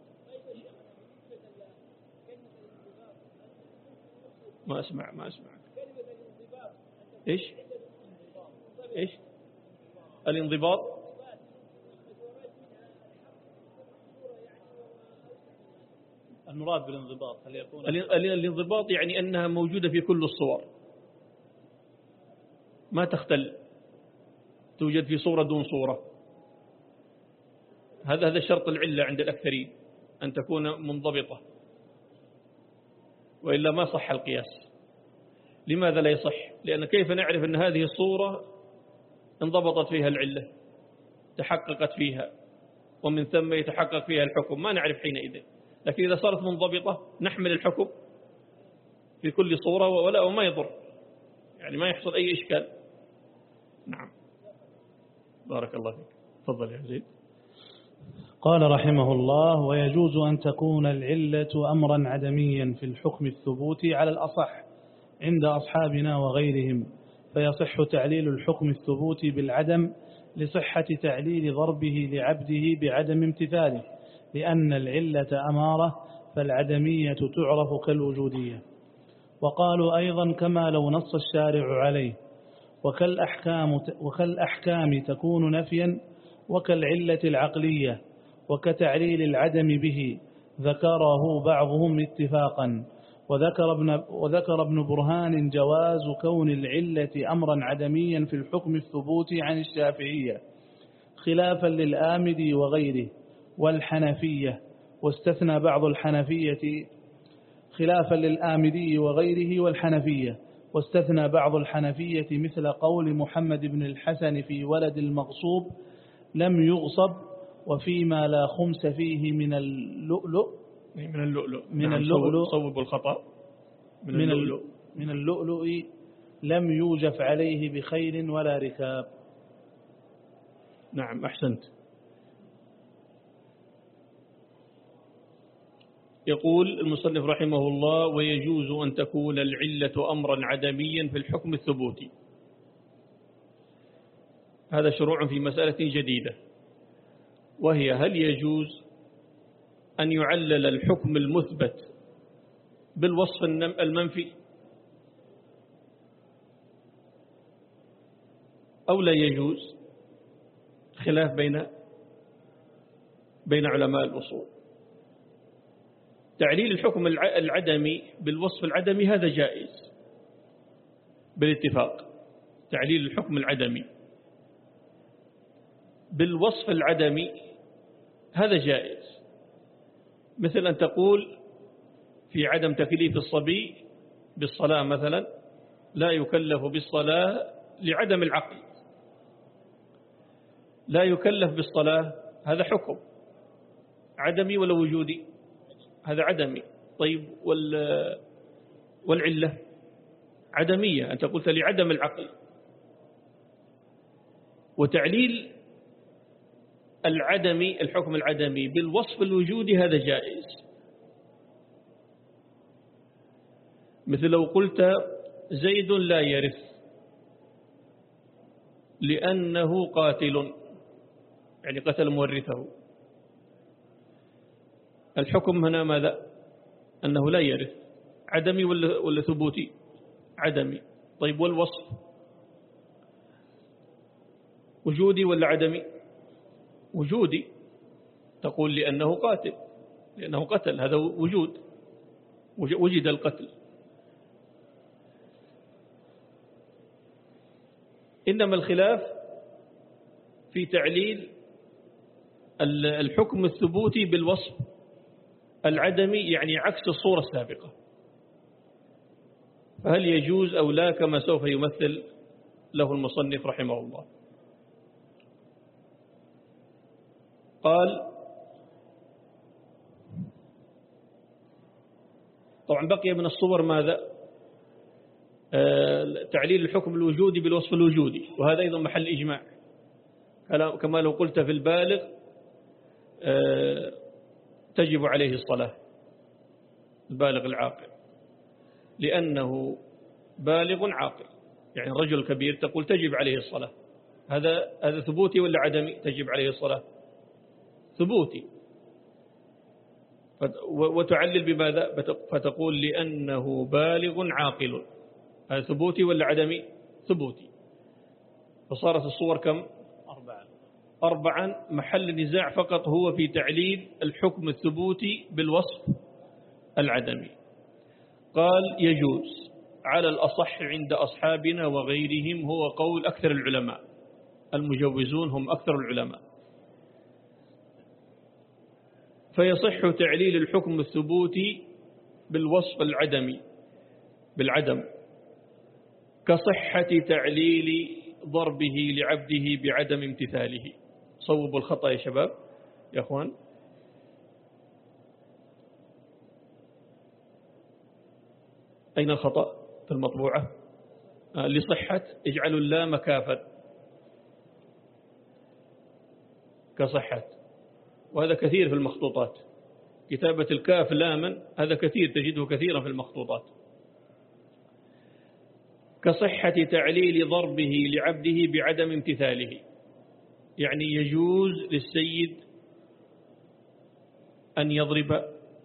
ما أسمع ما أسمع إيش إيش الانضباط؟ المراد بالانضباط هل يكون الانضباط يعني أنها موجودة في كل الصور، ما تختل، توجد في صورة دون صورة. هذا هذا شرط العلة عند الأكثرين، أن تكون منضبطة، وإلا ما صح القياس. لماذا لا يصح؟ لأن كيف نعرف أن هذه الصورة انضبطت فيها العلة، تحققت فيها، ومن ثم يتحقق فيها الحكم؟ ما نعرف حينئذ. لكن إذا صارت منضبطة نحمل الحكم في كل صورة ولا وما يضر، يعني ما يحصل أي إشكال. نعم. بارك الله فيك. تفضل يا زيد. قال رحمه الله: ويجوز أن تكون العلة أمرا عدميا في الحكم الثبوتي على الأصح عند أصحابنا وغيرهم، فيصح تعليل الحكم الثبوتي بالعدم لصحة تعليل ضربه لعبده بعدم امتثاله، لأن العلة أمارة، فالعدمية تعرف كالوجودية. وقالوا أيضا: كما لو نص الشارع عليه، وكالأحكام, وكالأحكام تكون نفيا، وكالعلة العقلية، وكتعليل العدم به، ذكره بعضهم اتفاقا. وذكر ابن, وذكر ابن برهان جواز كون العلة أمرا عدميا في الحكم الثبوتي عن الشافعية، خلافا للآمدي وغيره والحنفية، واستثنى بعض الحنفية خلافا للآمدي وغيره والحنفية واستثنى بعض الحنفية مثل قول محمد بن الحسن في ولد المغصوب: لم يغصب، وفيما لا خمس فيه من اللؤلؤ من اللؤلؤ من اللؤلؤ صوب الخطأ من, من اللؤلؤ من اللؤلؤ لم يوجف عليه بخيل ولا ركاب. نعم أحسنت. يقول المصنف رحمه الله: ويجوز أن تكون العلة أمرا عدميا في الحكم الثبوتي. هذا شروع في مسألة جديدة، وهي: هل يجوز أن يعلل الحكم المثبت بالوصف المنفي أو لا يجوز؟ خلاف بين بين علماء الأصول. تعليل الحكم العدمي بالوصف العدمي هذا جائز بالاتفاق. تعليل الحكم العدمي بالوصف العدمي هذا جائز، مثل أن تقول في عدم تكليف الصبي بالصلاة مثلا، لا يكلف بالصلاة لعدم العقل، لا يكلف بالصلاة، هذا حكم عدمي ولا وجودي؟ هذا عدمي. طيب والعلة عدمية، أنت قلت لعدم العقل. وتعليل العدمي، الحكم العدمي بالوصف الوجودي هذا جائز. مثل لو قلت زيد لا يرث لأنه قاتل، يعني قتل مورثه، الحكم هنا ماذا؟ أنه لا يرث، عدمي ولا, ولا ثبوتي؟ عدمي. طيب والوصف وجودي ولا عدمي؟ وجودي، تقول لأنه قاتل، لأنه قتل، هذا وجود، وجد القتل. إنما الخلاف في تعليل الحكم الثبوتي بالوصف العدمي، يعني عكس الصورة السابقة، فهل يجوز أو لا، كما سوف يمثل له المصنف رحمه الله. قال طبعا بقي من الصور ماذا؟ آه تعليل الحكم الوجودي بالوصف الوجودي، وهذا أيضا محل إجماع، كما لو قلت في البالغ آه تجب عليه الصلاة، البالغ العاقل، لأنه بالغ عاقل، يعني الرجل الكبير تقول تجب عليه الصلاة، هذا هذا ثبوتي ولا عدمي؟ تجب عليه الصلاة ثبوتي. وتعلل بماذا؟ فتقول لأنه بالغ عاقل، هذا ثبوتي ولا عدمي؟ ثبوتي. فصارت الصور كم؟ أربعة. أربعا. محل النزاع فقط هو في تعليل الحكم الثبوتي بالوصف العدمي. قال يجوز على الأصح عند أصحابنا وغيرهم، هو قول أكثر العلماء، المجوزون هم أكثر العلماء. فيصح تعليل الحكم الثبوتي بالوصف العدمي بالعدم، كصحة تعليل ضربه لعبده بعدم امتثاله. صوبوا الخطأ يا شباب يا أخوان. أين الخطأ في المطبوعة؟ آه لصحة، اجعلوا اللام كافا، كصحة، وهذا كثير في المخطوطات، كتابة الكاف لاما، هذا كثير، تجده كثيرا في المخطوطات. كصحة تعليل ضربه لعبده بعدم امتثاله، يعني يجوز للسيد أن يضرب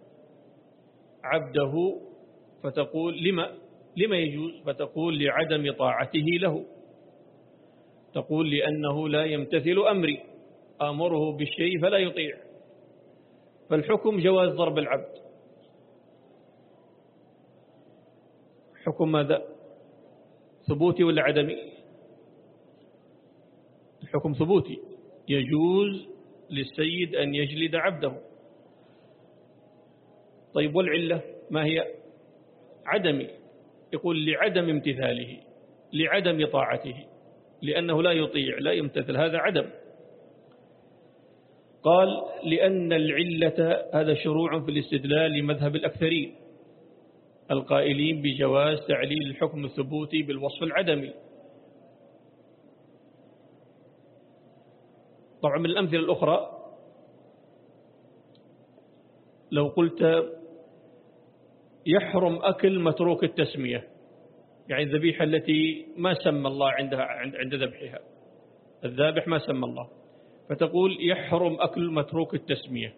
عبده، فتقول لما لما يجوز؟ فتقول لعدم طاعته له، تقول لأنه لا يمتثل أمري، آمره بالشيء فلا يطيع، فالحكم جواز ضرب العبد. حكم ماذا؟ ثبوتي ولا عدمي؟ الحكم ثبوتي، يجوز للسيد أن يجلد عبده. طيب والعلة ما هي؟ عدمي، يقول لعدم امتثاله، لعدم طاعته، لأنه لا يطيع لا يمتثل، هذا عدم. قال لأن العلة، هذا شروع في الاستدلال لمذهب الأكثرين القائلين بجواز تعليل الحكم الثبوتي بالوصف العدمي. طبعا من الأمثلة الأخرى لو قلت يحرم أكل متروك التسمية، يعني الذبيحة التي ما سمى الله عندها عند ذبحها، الذابح ما سمى الله، فتقول يحرم أكل متروك التسمية.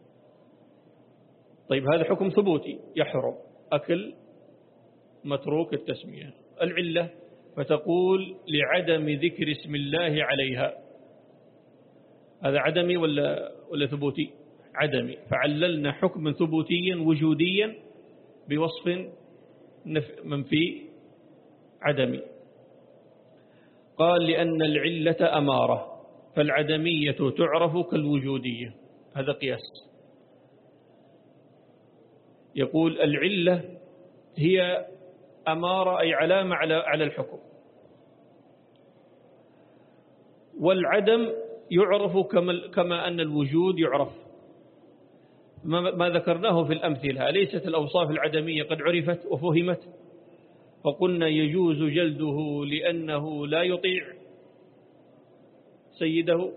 طيب هذا حكم ثبوتي، يحرم أكل متروك التسمية. العلة فتقول لعدم ذكر اسم الله عليها، هذا عدمي ولا ولا ثبوتي؟ عدمي. فعللنا حكما ثبوتيا وجوديا بوصف منفي عدمي. قال لأن العلة أمارة، فالعدمية تعرف كالوجودية، هذا قياس. يقول العلة هي أمارة أي علامة على على الحكم، والعدم يعرف كما كما أن الوجود يعرف. ما ذكرناه في الأمثلة، أليست الأوصاف العدمية قد عرفت وفهمت؟ فقلنا يجوز جلده لأنه لا يطيع سيده،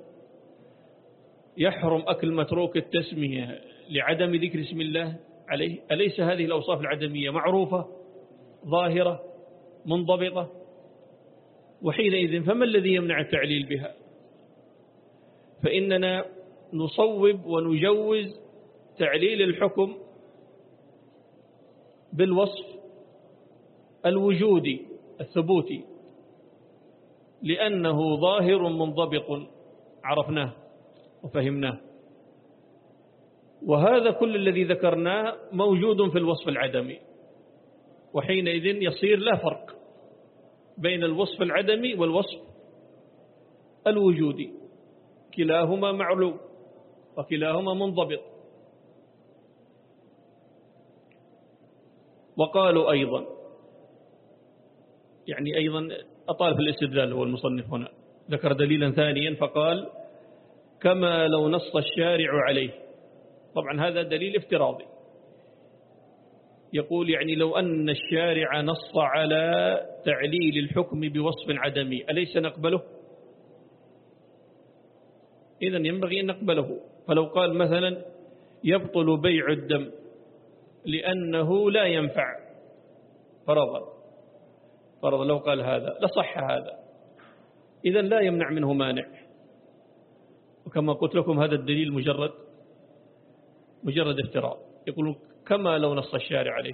يحرم أكل متروك التسمية لعدم ذكر اسم الله عليه. أليس هذه الأوصاف العدمية معروفة ظاهرة منضبطة؟ وحينئذ فما الذي يمنع التعليل بها؟ فإننا نصوب ونجوز تعليل الحكم بالوصف الوجودي الثبوتي، لأنه ظاهر منضبط عرفناه وفهمناه. وهذا كل الذي ذكرناه موجود في الوصف العدمي، وحينئذ يصير لا فرق بين الوصف العدمي والوصف الوجودي، كلاهما معلوم وكلاهما منضبط. وقالوا أيضا، يعني أيضا أطال في الاستدلال هو المصنف هنا، ذكر دليلا ثانيا فقال كما لو نص الشارع عليه. طبعا هذا دليل افتراضي، يقول يعني لو أن الشارع نص على تعليل الحكم بوصف عدمي أليس نقبله؟ إذن ينبغي أن نقبله. فلو قال مثلا يبطل بيع الدم لأنه لا ينفع فرضا فرضا لو قال هذا لصح هذا، إذن لا يمنع منه مانع. وكما قلت لكم هذا الدليل مجرد مجرد افتراض، يقولون كما لو نص الشارع عليه.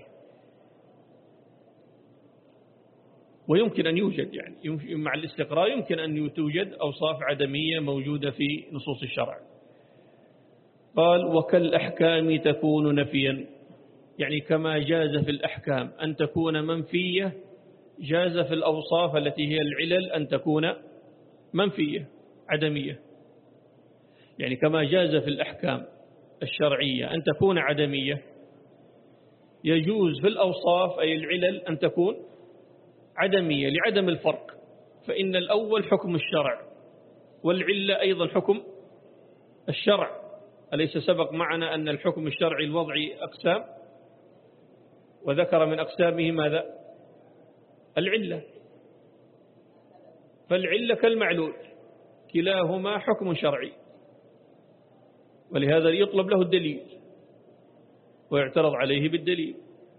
ويمكن أن يوجد يعني مع الاستقراء يمكن أن توجد أوصاف عدمية موجودة في نصوص الشرع. قال وكالأحكام تكون نفيا، يعني كما جاز في الأحكام أن تكون منفية جاز في الأوصاف التي هي العلل أن تكون منفية عدمية. يعني كما جاز في الأحكام الشرعية أن تكون عدمية، يجوز في الأوصاف أي العلل أن تكون عدمية لعدم الفرق، فإن الأول حكم الشرع والعلة أيضا حكم الشرع. أليس سبق معنا أن الحكم الشرعي الوضعي أقسام، وذكر من أقسامه ماذا؟ العلة. فالعلة كالمعلول كلاهما حكم شرعي، ولهذا يطلب له الدليل ويعترض عليه بالدليل.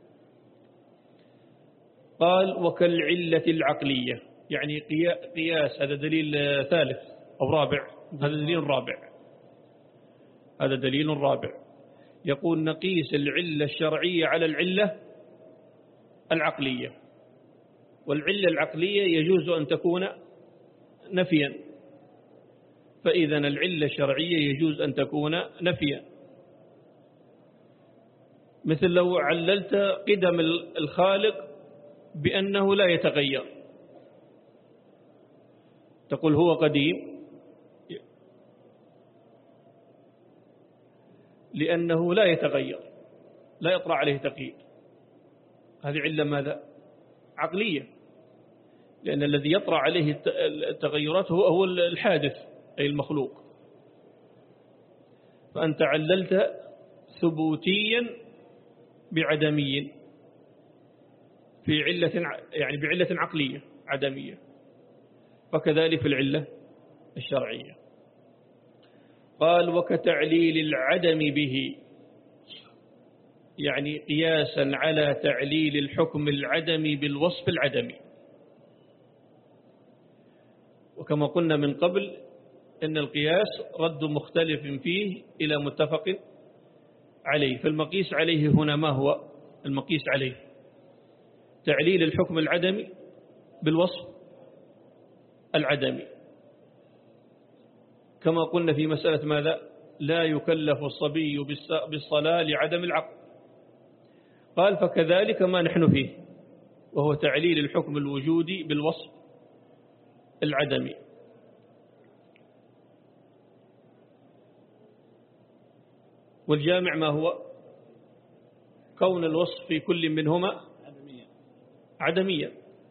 قال وكالعلة العقلية، يعني قياس، هذا دليل ثالث أو رابع، هذا دليل رابع هذا دليل رابع يقول نقيس العلة الشرعية على العلة العقلية. والعلة العقلية يجوز أن تكون نفيا، فإذا العلة الشرعية يجوز أن تكون نفيا. مثل لو عللت قدم الخالق بأنه لا يتغير، تقول هو قديم لأنه لا يتغير، لا يطرأ عليه تغيير. هذه علة ماذا؟ عقلية، لأن الذي يطرأ عليه التغيرات هو هو الحادث أي المخلوق. فأنت عللت ثبوتيا بعدمي في علة، يعني بعلة عقلية عدمية، فكذلك في العلة الشرعية. قال وكتعليل العدم به، يعني قياسا على تعليل الحكم العدمي بالوصف العدمي. وكما قلنا من قبل إن القياس رد مختلف فيه إلى متفق عليه. فالمقيس عليه هنا ما هو المقيس عليه؟ تعليل الحكم العدمي بالوصف العدمي، كما قلنا في مسألة ماذا؟ لا يكلف الصبي بالصلاة لعدم العقل. قال فكذلك ما نحن فيه، وهو تعليل الحكم الوجودي بالوصف العدمي. والجامع ما هو؟ كون الوصف في كل منهما عدميا.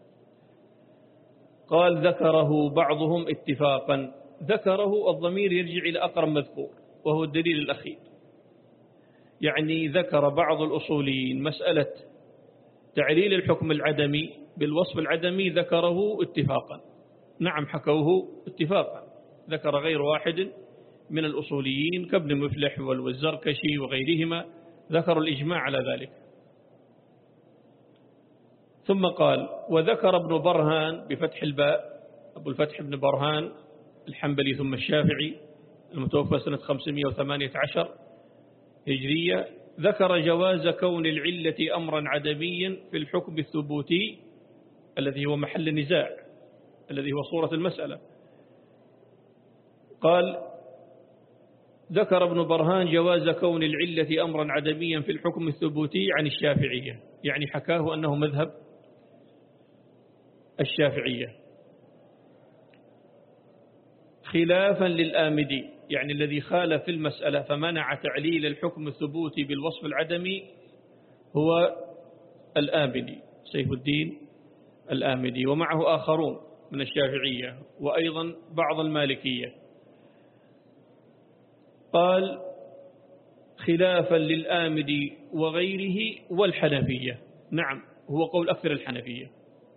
قال ذكره بعضهم اتفاقا. ذكره الضمير يرجع إلى أقرب مذكور وهو الدليل الأخير، يعني ذكر بعض الأصوليين مسألة تعليل الحكم العدمي بالوصف العدمي، ذكره اتفاقا. نعم حكوه اتفاقا، ذكر غير واحد من الأصوليين كابن مفلح والزركشي وغيرهما ذكروا الإجماع على ذلك. ثم قال وذكر ابن برهان بفتح الباء، أبو الفتح بن برهان الحنبلي ثم الشافعي المتوفى سنة خمسمائة وثمانية عشر هجرية، ذكر جواز كون العلة أمرا عدميا في الحكم الثبوتي الذي هو محل النزاع الذي هو صورة المسألة. قال ذكر ابن برهان جواز كون العلة أمرا عدميا في الحكم الثبوتي عن الشافعية، يعني حكاه أنه مذهب الشافعية، خلافا للآمدي، يعني الذي خالف في المسألة فمنع تعليل الحكم الثبوتي بالوصف العدمي هو الآمدي سيف الدين الآمدي، ومعه آخرون من الشافعية وأيضا بعض المالكية. قال خلافا للآمدي وغيره والحنفية. نعم هو قول أكثر الحنفية،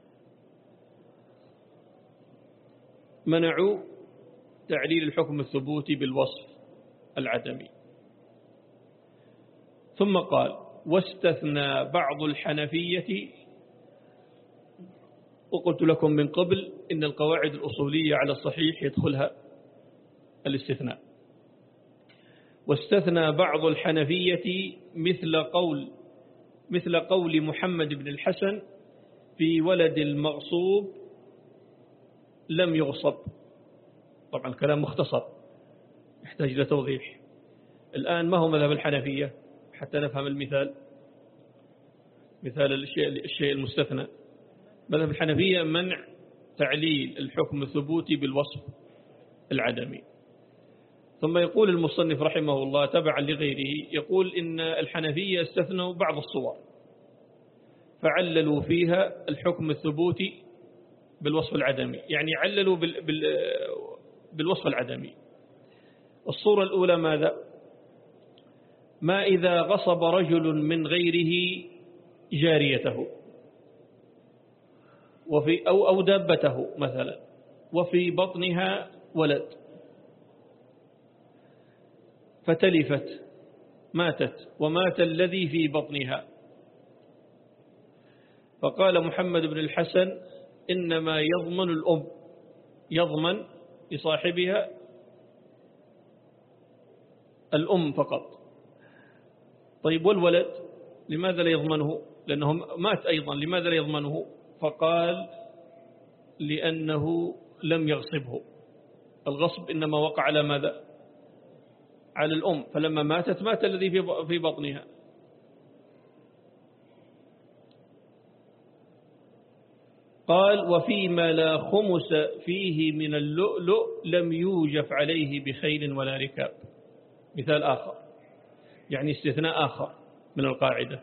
منعوا تعليل الحكم الثبوتي بالوصف العدمي. ثم قال واستثنى بعض الحنفية، وقلت لكم من قبل إن القواعد الأصولية على الصحيح يدخلها الاستثناء. واستثنى بعض الحنفية مثل قول مثل قول محمد بن الحسن في ولد المغصوب لم يغصب. طبعا الكلام مختصر يحتاج إلى توضيح. الآن ما هو مذهب الحنفية حتى نفهم المثال، مثال الشيء, الشيء المستثنى. مذهب الحنفية منع تعليل الحكم الثبوتي بالوصف العدمي. ثم يقول المصنف رحمه الله تبعا لغيره، يقول إن الحنفية استثنوا بعض الصور فعللوا فيها الحكم الثبوتي بالوصف العدمي، يعني عللوا بال بال بالوصف العدمي. الصورة الأولى ماذا؟ ما إذا غصب رجل من غيره جاريته وفي أو أو دابته مثلا وفي بطنها ولد فتلفت ماتت ومات الذي في بطنها، فقال محمد بن الحسن إنما يضمن الأم، يضمن لصاحبها الأم فقط. طيب والولد لماذا لا يضمنه؟ لأنه مات أيضا، لماذا لا يضمنه؟ فقال لأنه لم يغصبه، الغصب إنما وقع على ماذا؟ على الأم، فلما ماتت مات الذي في بطنها. قال وفيما لا خمس فيه من اللؤلؤ لم يوجف عليه بخيل ولا ركاب. مثال آخر، يعني استثناء آخر من القاعدة.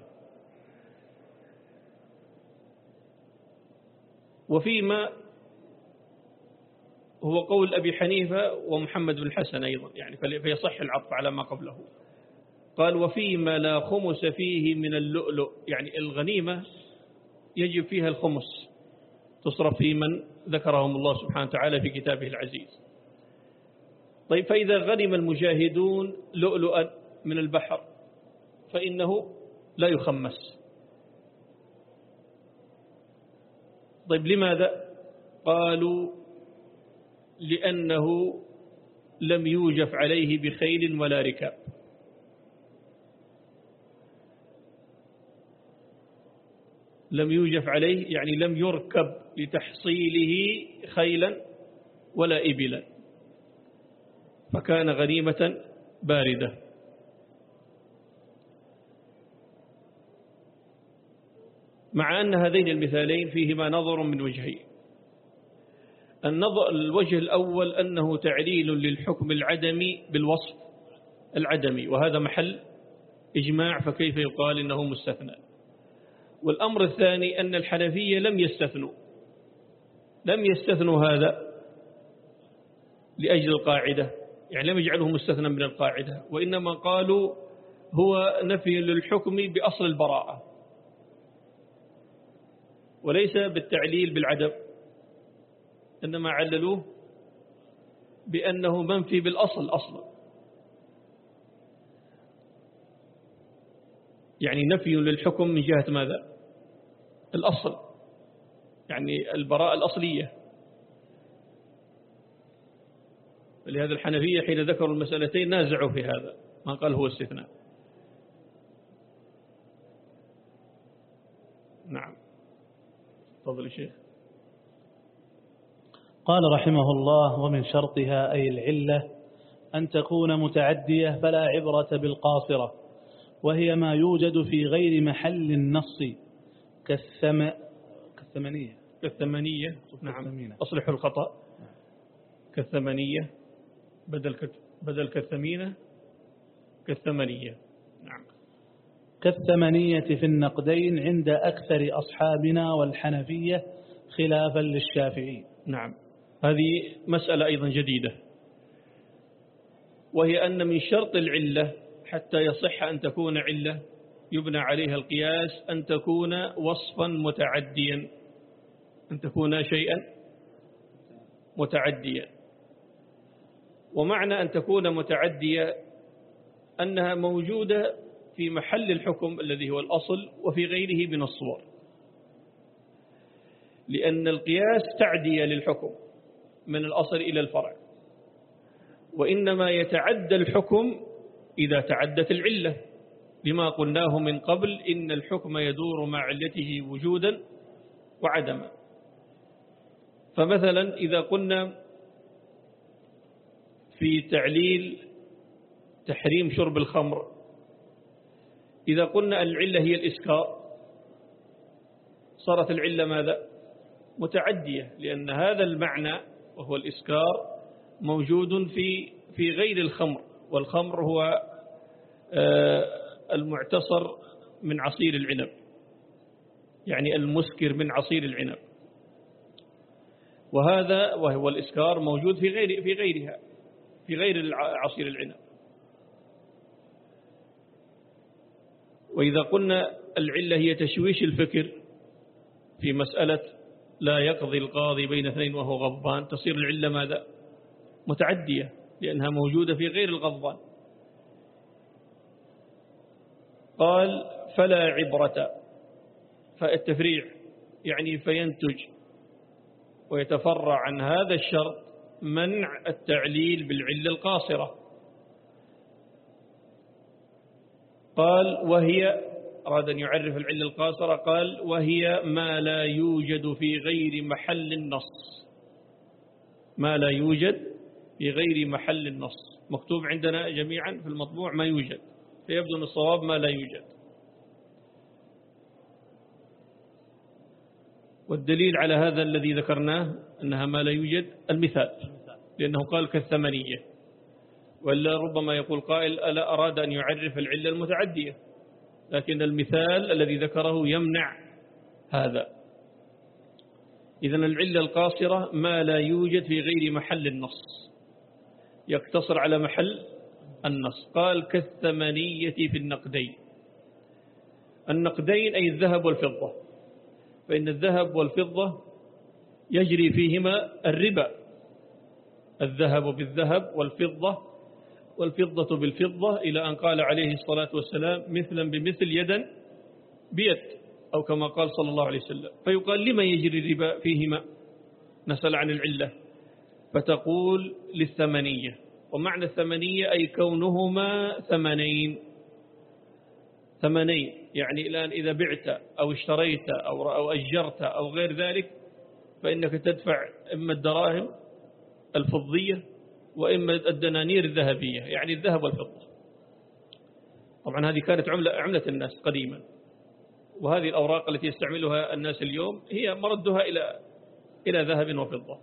وفيما هو قول أبي حنيفة ومحمد بن الحسن أيضا، يعني فيصح العطف على ما قبله. قال وفيما لا خمس فيه من اللؤلؤ، يعني الغنيمة يجب فيها الخمس، تصرف في من ذكرهم الله سبحانه وتعالى في كتابه العزيز. طيب فإذا غنم المجاهدون لؤلؤا من البحر فإنه لا يخمس. طيب لماذا؟ قالوا لأنه لم يوجف عليه بخيل ولا ركاب. لم يوجف عليه يعني لم يركب لتحصيله خيلا ولا إبلا، فكان غنيمة باردة. مع أن هذين المثالين فيهما نظر من وجهين. النظر الوجه الأول أنه تعليل للحكم العدمي بالوصف العدمي، وهذا محل إجماع فكيف يقال إنه مستثنى؟ والأمر الثاني أن الحنفية لم يستثنوا لم يستثنوا هذا لأجل القاعدة، يعني لم يجعله مستثنى من القاعدة، وإنما قالوا هو نفي للحكم بأصل البراءة وليس بالتعليل بالعدم، إنما عللوه بأنه منفي بالأصل أصلا، يعني نفي للحكم من جهة ماذا؟ الأصل، يعني البراءة الأصلية. ولهذا الحنفية حين ذكروا المسألتين نازعوا في هذا، ما قال هو استثناء. نعم، تفضل الشيخ. قال رحمه الله: ومن شرطها أي العلة أن تكون متعدية فلا عبرة بالقاصرة، وهي ما يوجد في غير محل النص كالثم... كالثمنية كالثمنية نعم، أصلح الخطأ، كالثمنية بدل كت... بدل كالثمينة كالثمنية. نعم. كالثمنية في النقدين عند أكثر أصحابنا والحنفية خلافا للشافعي. نعم، هذه مسألة أيضا جديدة، وهي أن من شرط العلة حتى يصح أن تكون علة يبنى عليها القياس أن تكون وصفا متعديا، أن تكون شيئا متعديا. ومعنى أن تكون متعدية أنها موجودة في محل الحكم الذي هو الأصل وفي غيره من الصور، لأن القياس تعدية للحكم من الأصل إلى الفرع، وإنما يتعدى الحكم إذا تعدت العلة، لما قلناه من قبل إن الحكم يدور مع علته وجودا وعدما. فمثلا إذا قلنا في تعليل تحريم شرب الخمر، إذا قلنا العلة هي الإسكار صارت العلة ماذا؟ متعدية، لأن هذا المعنى وهو الإسكار موجود في في غير الخمر، والخمر هو المعتصر من عصير العنب، يعني المسكر من عصير العنب، وهذا وهو الإسكار موجود في غير في غيرها في غير عصير العنب. وإذا قلنا العلة هي تشويش الفكر في مسألة لا يقضي القاضي بين اثنين وهو غضبان، تصير العلة ماذا؟ متعدية، لأنها موجودة في غير الغضبان. قال فلا عبرة، فالتفريع يعني فينتج ويتفرع عن هذا الشرط منع التعليل بالعلة القاصرة. قال وهي، أراد أن يعرف العلة القاصرة، قال وهي ما لا يوجد في غير محل النص، ما لا يوجد في غير محل النص. مكتوب عندنا جميعا في المطبوع ما يوجد، فيبدو أن الصواب ما لا يوجد. والدليل على هذا الذي ذكرناه أنها ما لا يوجد المثال، لأنه قال كالثمنية، ولا ربما يقول قائل ألا أراد أن يعرف العلة المتعدية، لكن المثال الذي ذكره يمنع هذا. إذن العلة القاصرة ما لا يوجد في غير محل النص، يقتصر على محل النص. قال كالثمنية في النقدين، النقدين أي الذهب والفضة، فإن الذهب والفضة يجري فيهما الربا، الذهب بالذهب والفضة والفضة بالفضة، إلى أن قال عليه الصلاة والسلام مثلا بمثل يدا بيد، أو كما قال صلى الله عليه وسلم. فيقال لما يجري الربا فيهما؟ نسأل عن العلة، فتقول للثمنية. ومعنى الثمنية أي كونهما ثمنين، ثمنين يعني الآن إذا بعت أو اشتريت أو أو أجرت أو غير ذلك، فإنك تدفع إما الدراهم الفضية وإما الدنانير الذهبية، يعني الذهب والفضة. طبعا هذه كانت عملة عملة الناس قديما، وهذه الأوراق التي يستعملها الناس اليوم هي مردها إلى إلى ذهب وفضة.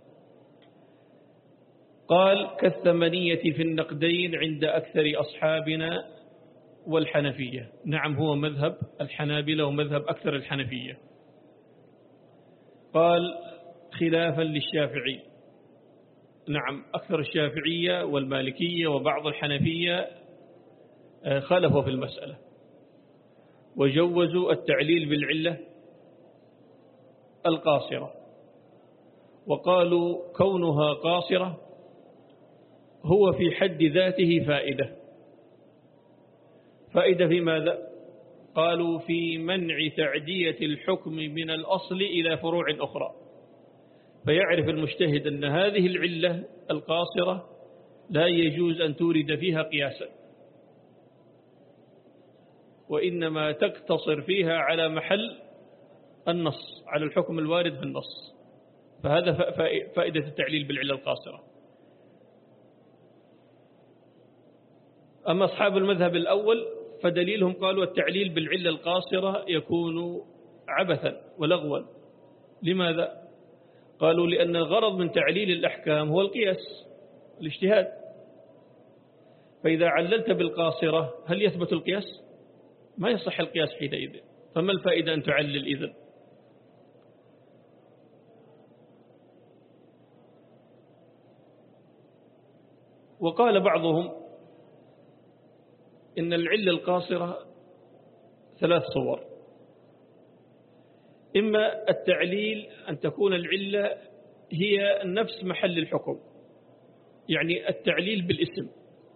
قال كالثمنية في النقدين عند أكثر أصحابنا والحنفية. نعم هو مذهب الحنابلة ومذهب أكثر الحنفية. قال خلافا للشافعي. نعم أكثر الشافعية والمالكية وبعض الحنفية خالفوا في المسألة وجوزوا التعليل بالعلة القاصرة، وقالوا كونها قاصرة هو في حد ذاته فائدة. فائدة في ماذا؟ قالوا في منع تعدية الحكم من الأصل إلى فروع أخرى، فيعرف المجتهد أن هذه العلة القاصرة لا يجوز أن تورد فيها قياسا، وإنما تقتصر فيها على محل النص، على الحكم الوارد في النص. فهذا فائدة التعليل بالعلة القاصرة. أما أصحاب المذهب الأول فدليلهم قالوا التعليل بالعلة القاصرة يكون عبثا ولغوا. لماذا؟ قالوا لأن الغرض من تعليل الأحكام هو القياس، الاجتهاد. فإذا عللت بالقاصرة هل يثبت القياس؟ ما يصح القياس حينئذ، فما الفائدة أن تعلل إذن؟ وقال بعضهم إن العلة القاصرة ثلاث صور: إما التعليل أن تكون العلة هي نفس محل الحكم، يعني التعليل بالاسم.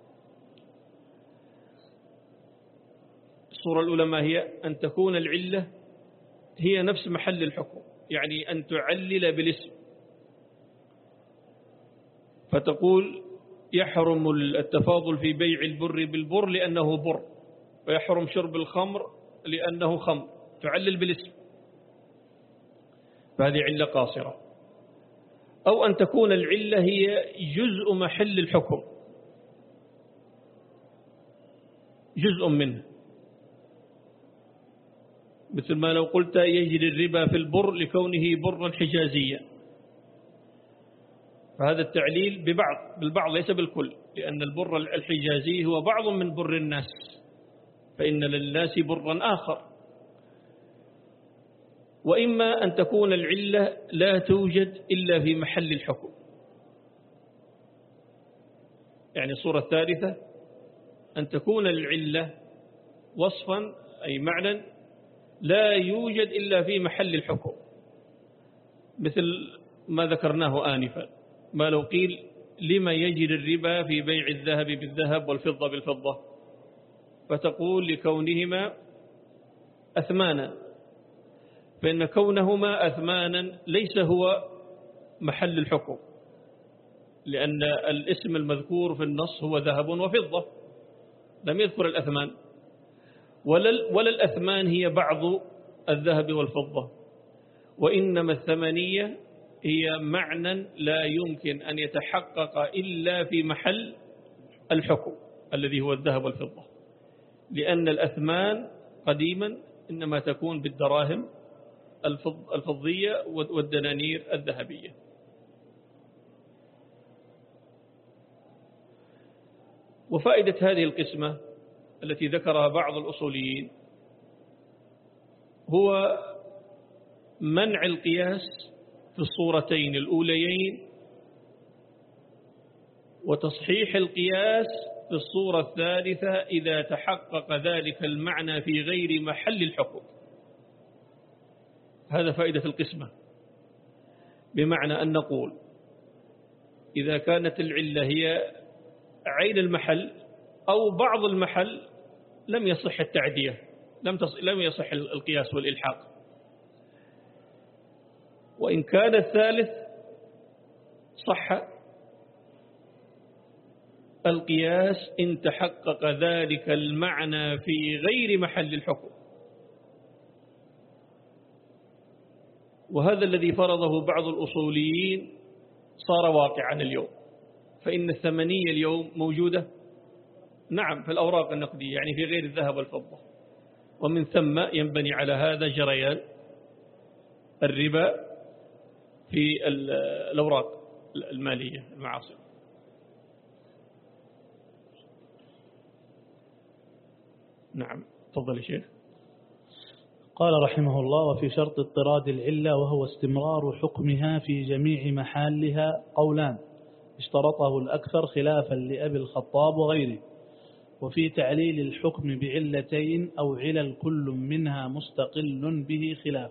الصورة الأولى ما هي؟ أن تكون العلة هي نفس محل الحكم، يعني أن تعلل بالاسم، فتقول يحرم التفاضل في بيع البر بالبر لأنه بر، ويحرم شرب الخمر لأنه خمر، تعلل بالاسم، فهذه علة قاصرة. أو أن تكون العلة هي جزء محل الحكم، جزء منه، مثل ما لو قلت يجري الربا في البر لكونه برا حجازيا، فهذا التعليل ببعض بالبعض ليس بالكل، لأن البر الحجازي هو بعض من بر الناس، فإن للناس برا آخر. وإما أن تكون العلة لا توجد إلا في محل الحكم، يعني الصورة الثالثة أن تكون العلة وصفا أي معنى لا يوجد إلا في محل الحكم، مثل ما ذكرناه آنفا، ما لو قيل لما يجري الربا في بيع الذهب بالذهب والفضة بالفضة، فتقول لكونهما أثمانا، فإن كونهما أثمانا ليس هو محل الحكم، لأن الاسم المذكور في النص هو ذهب وفضة، لم يذكر الأثمان، ولا الأثمان هي بعض الذهب والفضة، وإنما الثمانية هي معنى لا يمكن أن يتحقق إلا في محل الحكم الذي هو الذهب والفضة، لأن الأثمان قديما إنما تكون بالدراهم الفضية والدنانير الذهبية. وفائدة هذه القسمة التي ذكرها بعض الأصوليين هو منع القياس في الصورتين الأوليين، وتصحيح القياس في الصورة الثالثة إذا تحقق ذلك المعنى في غير محل الحكم. هذا فائدة القسمة، بمعنى أن نقول إذا كانت العلة هي عين المحل أو بعض المحل لم يصح التعدية، لم لم يصح القياس والإلحاق. وإن كان الثالث صح القياس إن تحقق ذلك المعنى في غير محل الحكم. وهذا الذي فرضه بعض الأصوليين صار واقعا اليوم، فإن الثمنية اليوم موجودة نعم في الأوراق النقدية، يعني في غير الذهب والفضة، ومن ثم ينبني على هذا جريان الربا في الأوراق المالية المعاصرة. نعم تفضل يا شيخ. قال رحمه الله: وفي شرط اضطراد العلة وهو استمرار حكمها في جميع محالها قولان اشترطه الأكثر خلافا لأبي الخطاب وغيره. وفي تعليل الحكم بعلتين أو علل كل منها مستقل به خلاف،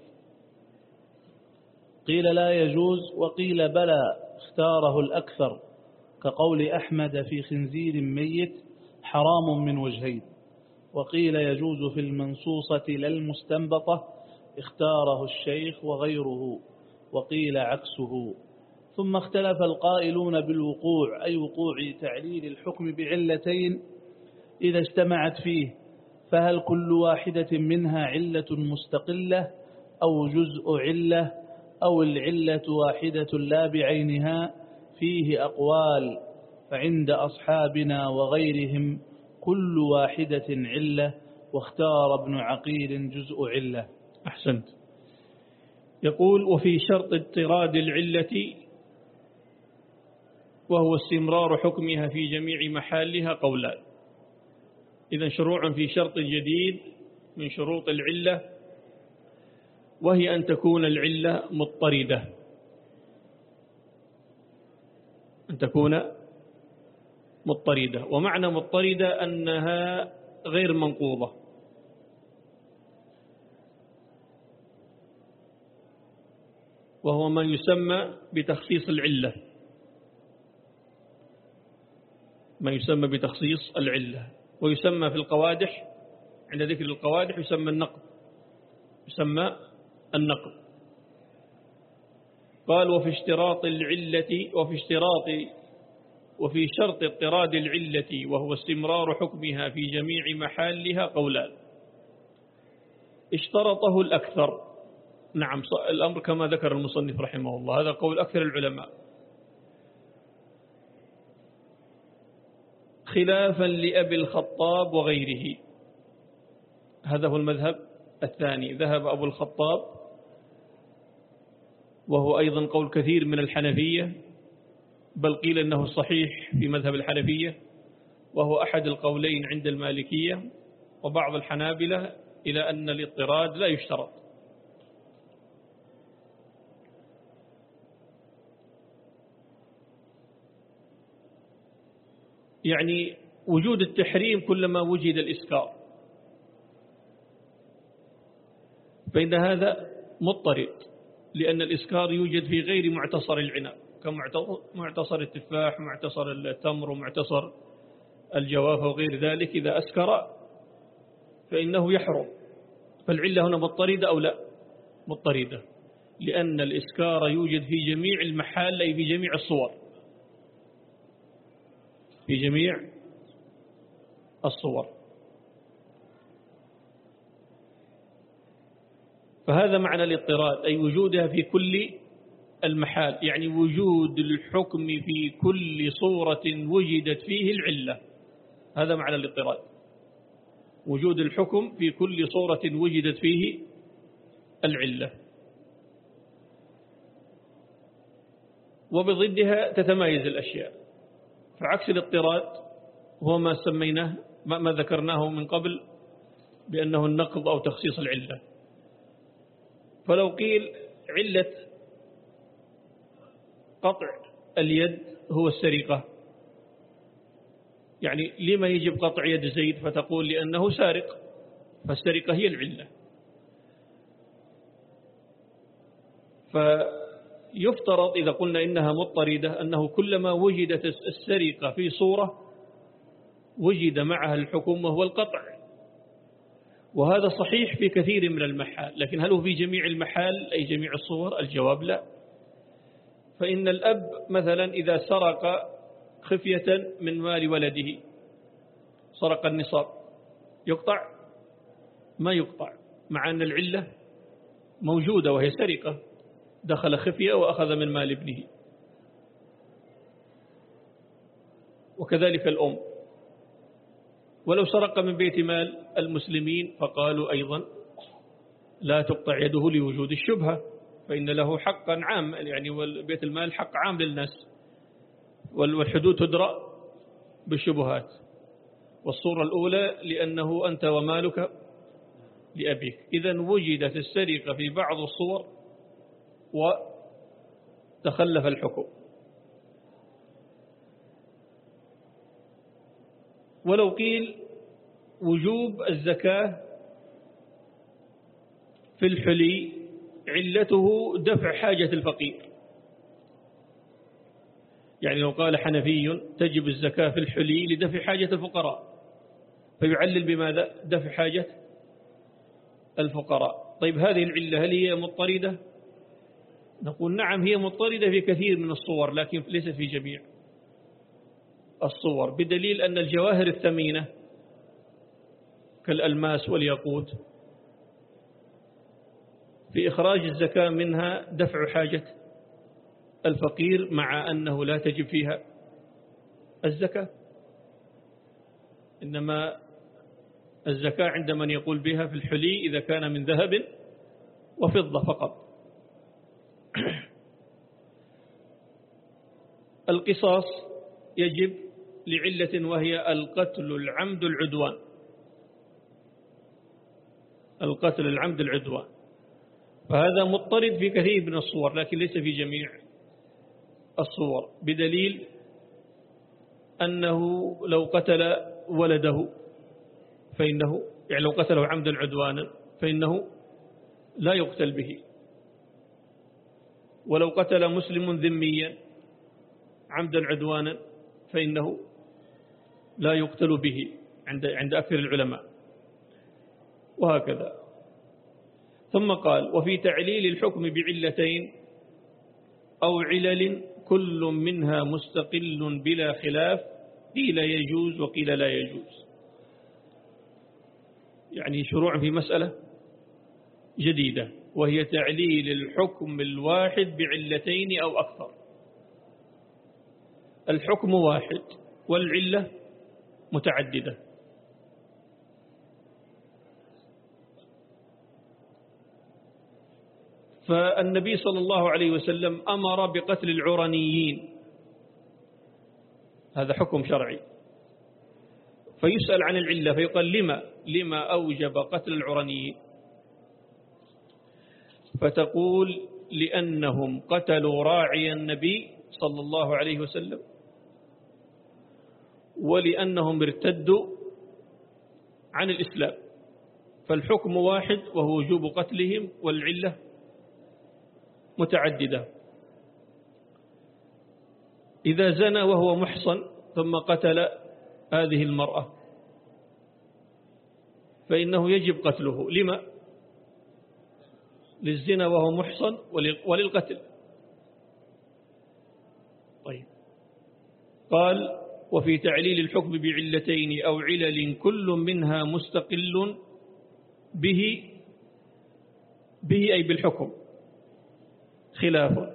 قيل لا يجوز وقيل بلى، اختاره الأكثر، كقول أحمد في خنزير ميت حرام من وجهين. وقيل يجوز في المنصوصة لا المستنبطة، اختاره الشيخ وغيره، وقيل عكسه. ثم اختلف القائلون بالوقوع، أي وقوع تعليل الحكم بعلتين إذا اجتمعت فيه، فهل كل واحدة منها علة مستقلة أو جزء علة أو العلة واحدة لا بعينها؟ فيه أقوال، فعند أصحابنا وغيرهم كل واحدة علة، واختار ابن عقيل جزء علة. أحسنت. يقول: وفي شرط اضطراد العلة وهو استمرار حكمها في جميع محالها قولان. إذن شروع في شرط جديد من شروط العلة، وهي أن تكون العلة مضطردة، أن تكون مضطردة. ومعنى مضطردة أنها غير منقوضة، وهو ما يسمى بتخصيص العلة، ما يسمى بتخصيص العلة، ويسمى في القوادح، عند ذكر القوادح يسمى النقض، يسمى النقض. قال: وفي اشتراط العلة وفي اشتراط وفي شرط اضطراد العلة وهو استمرار حكمها في جميع محالها قولان اشترطه الأكثر. نعم، الأمر كما ذكر المصنف رحمه الله، هذا قول أكثر العلماء، خلافا لأبي الخطاب وغيره. هذا هو المذهب الثاني، ذهب أبو الخطاب، وهو أيضا قول كثير من الحنفية، بل قيل أنه صحيح في مذهب الحنفية، وهو أحد القولين عند المالكية وبعض الحنابلة، إلى أن الاضطراد لا يشترط. يعني وجود التحريم كلما وجد الإسكار، فإن هذا مضطرد، لأن الإسكار يوجد في غير معتصر العنب، كمعتصر التفاح، معتصر التمر، ومعتصر الجوافة وغير ذلك. إذا أسكر فإنه يحرم. فالعلة هنا مضطردة أو لا؟ مضطردة، لأن الإسكار يوجد في جميع المحال، أي في جميع الصور، في جميع الصور. فهذا معنى الاضطراد، أي وجودها في كل المحال، يعني وجود الحكم في كل صورة وجدت فيه العلة. هذا معنى الاضطراد، وجود الحكم في كل صورة وجدت فيه العلة. وبضدها تتمايز الأشياء. فعكس الاضطراد هو ما سميناه، ما ذكرناه من قبل بأنه النقض أو تخصيص العلة. فلو قيل علة قطع اليد هو السرقة، يعني لما يجب قطع يد زيد؟ فتقول لأنه سارق، فالسرقة هي العلة. فيفترض إذا قلنا إنها مضطردة أنه كلما وجدت السرقة في صورة وجد معها الحكم وهو القطع، وهذا صحيح في كثير من المحال. لكن هل هو في جميع المحال أي جميع الصور؟ الجواب لا. فإن الأب مثلا إذا سرق خفية من مال ولده، سرق النصاب، يقطع؟ ما يقطع، مع أن العلة موجودة وهي سرقة، دخل خفية وأخذ من مال ابنه. وكذلك الأم، ولو سرق من بيت مال المسلمين فقالوا أيضا لا تقطع يده لوجود الشبهة، فإن له حقا عام، يعني والبيت المال حق عام للناس، والحدود تدرأ بالشبهات. والصورة الأولى لأنه أنت ومالك لأبيك. إذن وجدت السرقة في بعض الصور وتخلف الحكم. ولو قيل وجوب الزكاة في الحلي علته دفع حاجة الفقير، يعني لو قال حنفي تجب الزكاة في الحلي لدفع حاجة الفقراء، فيعلل بماذا؟ دفع حاجة الفقراء. طيب هذه العلة هل هي مضطردة؟ نقول نعم هي مضطردة في كثير من الصور، لكن ليست في جميع الصور، بدليل أن الجواهر الثمينة كالألماس والياقوت في إخراج الزكاة منها دفع حاجة الفقير، مع أنه لا تجب فيها الزكاة، إنما الزكاة عند من يقول بها في الحلي إذا كان من ذهب وفضة فقط. القصاص يجب لعلة وهي القتل العمد العدوان، القتل العمد العدوان، فهذا مضطرد في كثير من الصور لكن ليس في جميع الصور، بدليل أنه لو قتل ولده فإنه يعني لو قتله عمدا عدوانا فإنه لا يقتل به، ولو قتل مسلم ذميا عمدا عدوانا فإنه لا يقتل به عند عند أكثر العلماء، وهكذا. ثم قال وفي تعليل الحكم بعلتين أو علل كل منها مستقل بلا خلاف قيل يجوز وقيل لا يجوز، يعني شروع في مسألة جديدة وهي تعليل الحكم الواحد بعلتين أو أكثر. الحكم واحد والعلة متعددة، فالنبي صلى الله عليه وسلم أمر بقتل العرنيين، هذا حكم شرعي، فيسأل عن العلة فيقال لما لما أوجب قتل العرنيين، فتقول لأنهم قتلوا راعي النبي صلى الله عليه وسلم، ولأنهم ارتدوا عن الإسلام، فالحكم واحد وهو وجوب قتلهم، والعلة متعددة. إذا زنى وهو محصن ثم قتل هذه المرأة فإنه يجب قتله، لما؟ للزنا وهو محصن وللقتل. طيب قال وفي تعليل الحكم بعلتين أو علل كل منها مستقل به به أي بالحكم خلاف،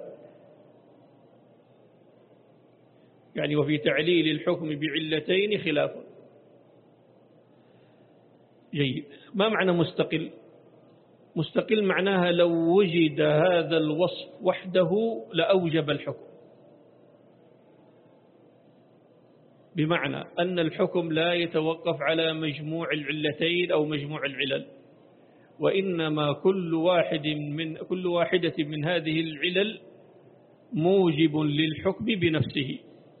يعني وفي تعليل الحكم بعلتين خلاف. جيد. ما معنى مستقل؟ مستقل معناها لو وجد هذا الوصف وحده لأوجب الحكم، بمعنى أن الحكم لا يتوقف على مجموع العلتين أو مجموع العلل، وإنما كل واحد من كل واحدة من هذه العلل موجب للحكم بنفسه.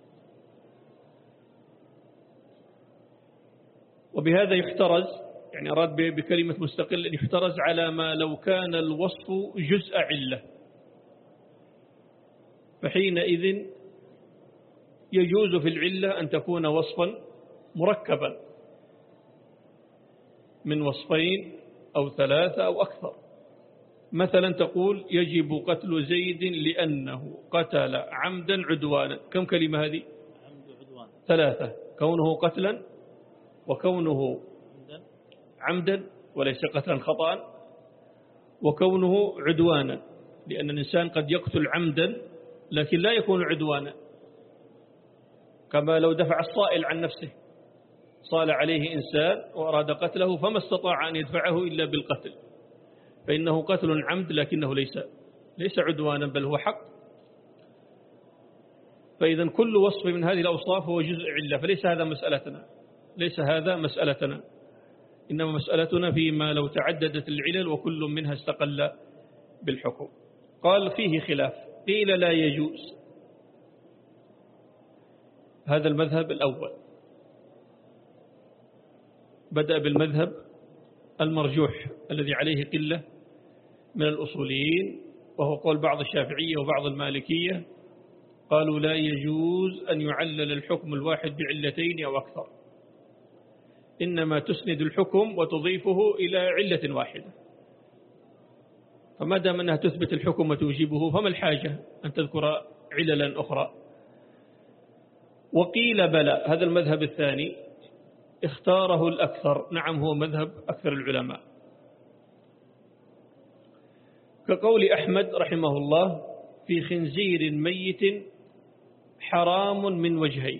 وبهذا يحترز، يعني أراد بكلمة مستقل أن يحترز على ما لو كان الوصف جزء علة، فحينئذ يجوز في العلة أن تكون وصفا مركبا من وصفين أو ثلاثة أو أكثر. مثلا تقول يجب قتل زيد لأنه قتل عمدا عدوانا، كم كلمة هذه؟ ثلاثة، كونه قتلا وكونه عمدا وليس قتلا خطأ وكونه عدوانا، لأن الإنسان قد يقتل عمدا لكن لا يكون عدوانا، كما لو دفع الصائل عن نفسه، صال عليه إنسان وأراد قتله فما استطاع أن يدفعه إلا بالقتل، فإنه قتل عمد لكنه ليس ليس عدوانا بل هو حق. فإذا كل وصف من هذه الأوصاف هو جزء علة، فليس هذا مسألتنا، ليس هذا مسألتنا، إنما مسألتنا فيما لو تعددت العلل وكل منها استقل بالحكم. قال فيه خلاف، قيل لا يجوز. هذا المذهب الأول، بدأ بالمذهب المرجوح الذي عليه قلة من الأصوليين، وهو قول بعض الشافعية وبعض المالكية، قالوا لا يجوز أن يعلل الحكم الواحد بعلتين أو أكثر، إنما تسند الحكم وتضيفه إلى علة واحدة، فما دام أنها تثبت الحكم وتوجبه فما الحاجة أن تذكر عللا أخرى. وقيل بلى، هذا المذهب الثاني اختاره الأكثر، نعم هو مذهب أكثر العلماء، كقول أحمد رحمه الله في خنزير ميت حرام من وجهين.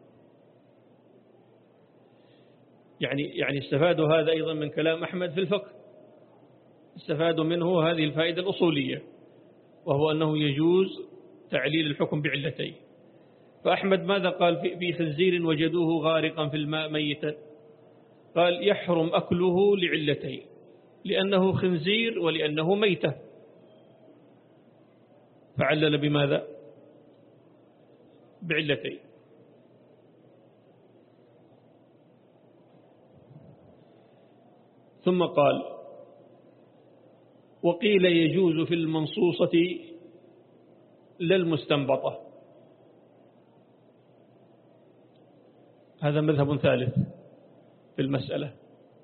يعني يعني استفادوا هذا أيضا من كلام أحمد في الفقه، استفادوا منه هذه الفائدة الأصولية، وهو أنه يجوز تعليل الحكم بعلتين. فأحمد ماذا قال في خنزير وجدوه غارقا في الماء ميتا؟ قال يحرم أكله لعلتين، لأنه خنزير ولأنه ميتة، فعلل بماذا؟ بعلتين. ثم قال وقيل يجوز في المنصوصة لا المستنبطة، هذا مذهب ثالث في المسألة.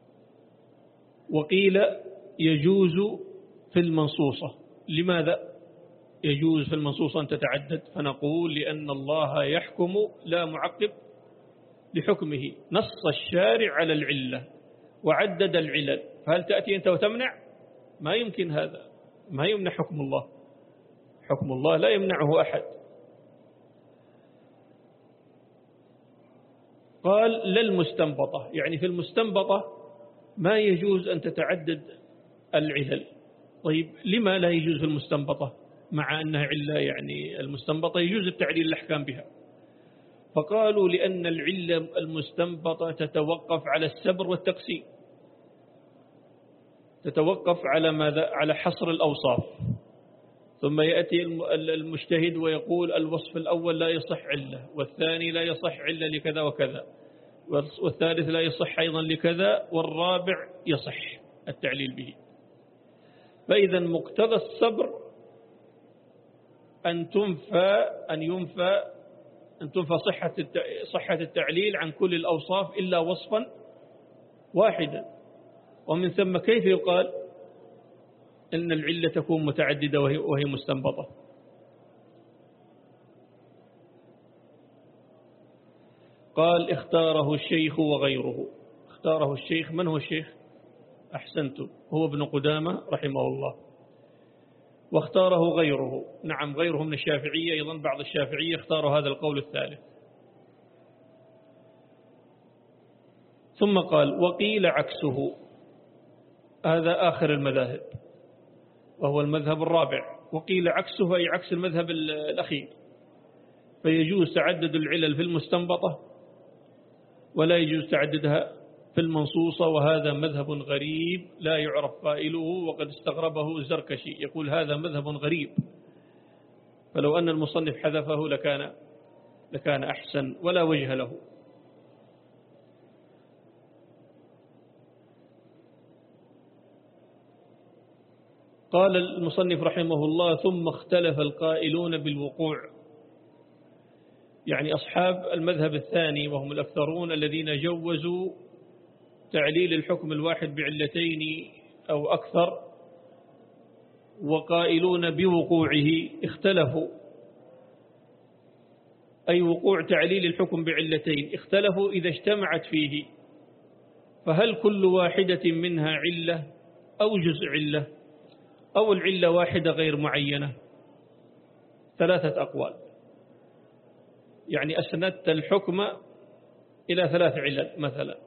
وقيل يجوز في المنصوصة، لماذا يجوز في المنصوصة أن تتعدد؟ فنقول لأن الله يحكم لا معقب لحكمه، نص الشارع على العلة وعدد العلل، فهل تأتي أنت وتمنع؟ ما يمكن، هذا ما يمنع حكم الله، حكم الله لا يمنعه أحد. قال لا المستنبطة، يعني في المستنبطة ما يجوز أن تتعدد العلل. طيب لما لا يجوز في المستنبطة مع أنها علة؟ يعني المستنبطة يجوز التعليل الأحكام بها. فقالوا لأن العلة المستنبطة تتوقف على السبر والتقسيم، تتوقف على ماذا؟ على حصر الأوصاف، ثم يأتي المجتهد ويقول الوصف الأول لا يصح علة، والثاني لا يصح علة لكذا وكذا، والثالث لا يصح أيضا لكذا، والرابع يصح التعليل به. فإذا مقتضى الصبر أن تنفى أن ينفى أن تنفى صحة صحة التعليل عن كل الأوصاف إلا وصفا واحدا. ومن ثم كيف يقال إن العلة تكون متعددة وهي, وهي مستنبطة؟ قال اختاره الشيخ وغيره. اختاره الشيخ، من هو الشيخ؟ أحسنت، هو ابن قدامة رحمه الله. واختاره غيره، نعم غيره من الشافعية أيضا، بعض الشافعية اختاروا هذا القول الثالث. ثم قال وقيل عكسه، هذا آخر المذاهب وهو المذهب الرابع. وقيل عكسه أي عكس المذهب الأخير، فيجوز تعدد العلل في المستنبطة ولا يجوز تعددها في المنصوصة، وهذا مذهب غريب لا يعرف قائله، وقد استغربه الزركشي، يقول هذا مذهب غريب، فلو أن المصنف حذفه لكان لكان أحسن، ولا وجه له. قال المصنف رحمه الله ثم اختلف القائلون بالوقوع، يعني أصحاب المذهب الثاني وهم الأكثرون الذين جوزوا تعليل الحكم الواحد بعلتين أو أكثر، وقائلون بوقوعه اختلفوا، أي وقوع تعليل الحكم بعلتين، اختلفوا إذا اجتمعت فيه، فهل كل واحدة منها علة أو جزء علة أو العلة واحدة غير معينة؟ ثلاثة أقوال، يعني أسندت الحكم إلى ثلاث علل مثلا،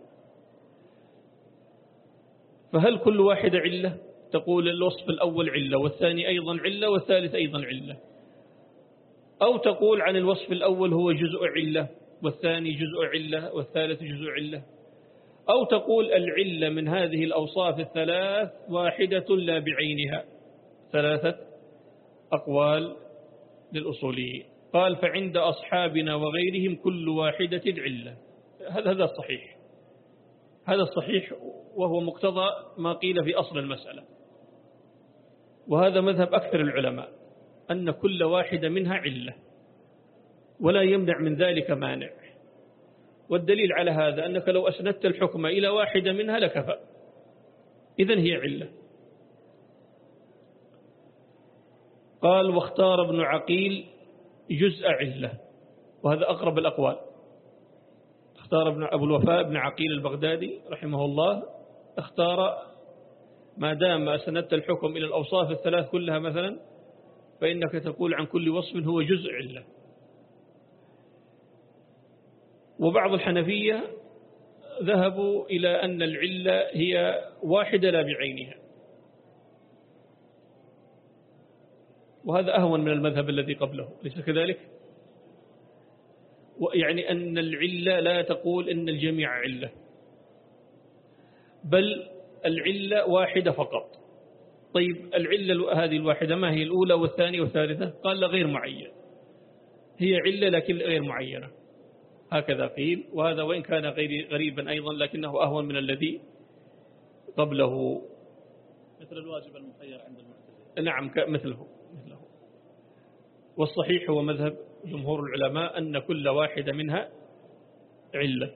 فهل كل واحدة علة؟ تقول الوصف الأول علة، والثاني أيضا علة، والثالث أيضا علة، أو تقول عن الوصف الأول هو جزء علة والثاني جزء علة والثالث جزء علة، أو تقول العلة من هذه الأوصاف الثلاث واحدة لا بعينها. ثلاثة أقوال للأصوليين. قال فعند أصحابنا وغيرهم كل واحدة علة. هذا هذا الصحيح، هذا الصحيح، وهو مقتضى ما قيل في أصل المسألة، وهذا مذهب أكثر العلماء أن كل واحدة منها علة ولا يمنع من ذلك مانع. والدليل على هذا أنك لو أسندت الحكم إلى واحدة منها لكفى، إذن هي علة. قال واختار ابن عقيل جزء علة، وهذا أقرب الأقوال. اختار ابن أبو الوفاء ابن عقيل البغدادي رحمه الله، اختار ما دام أسندت الحكم إلى الأوصاف الثلاث كلها مثلا، فإنك تقول عن كل وصف هو جزء علة. وبعض الحنفية ذهبوا إلى أن العلة هي واحدة لا بعينها، وهذا أهون من المذهب الذي قبله، ليس كذلك؟ يعني أن العلة لا تقول أن الجميع علة، بل العلة واحدة فقط. طيب العلة هذه الواحدة ما هي الأولى والثانية والثالثة؟ قال لا، غير معين، هي علة لكن غير معينة، هكذا قيل. وهذا وإن كان غير غريبا أيضا لكنه أهون من الذي قبله، مثل الواجب المخير عند المعتزلة. نعم مثله مثله. والصحيح هو مذهب جمهور العلماء أن كل واحدة منها علة.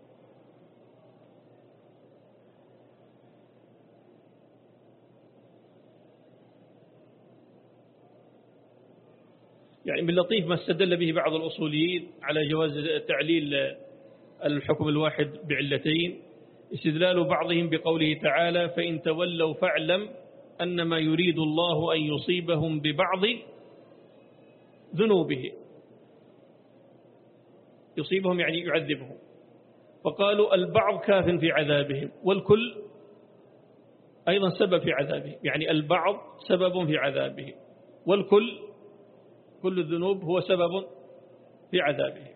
يعني من لطيف ما استدل به بعض الأصوليين على جواز تعليل الحكم الواحد بعلتين، استدلال بعضهم بقوله تعالى فإن تولوا فاعلم أنما يريد الله أن يصيبهم ببعض ذنوبه، يصيبهم يعني يعذبهم، فقالوا البعض كاف في عذابهم والكل أيضا سبب في عذابهم، يعني البعض سبب في عذابهم والكل كل الذنوب هو سبب في عذابه.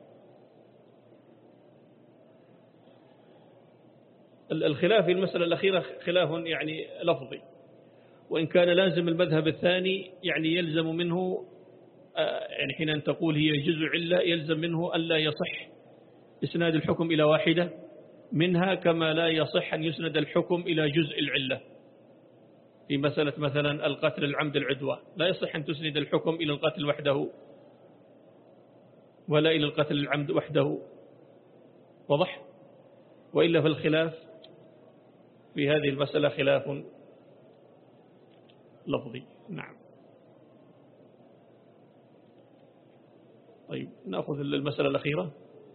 الخلاف في المسألة الأخيرة خلاف يعني لفظي، وإن كان لازم المذهب الثاني يعني يلزم منه، يعني حين أن تقول هي جزء علة يلزم منه أن لا يصح إسناد الحكم إلى واحدة منها، كما لا يصح أن يسند الحكم إلى جزء العلة. في مسألة مثلا القتل العمد العدوان لا يصح أن تسند الحكم إلى القتل وحده ولا إلى القتل العمد وحده، واضح؟ وإلا في الخلاف في هذه المسألة خلاف لفظي. نعم. طيب نأخذ المسألة الأخيرة.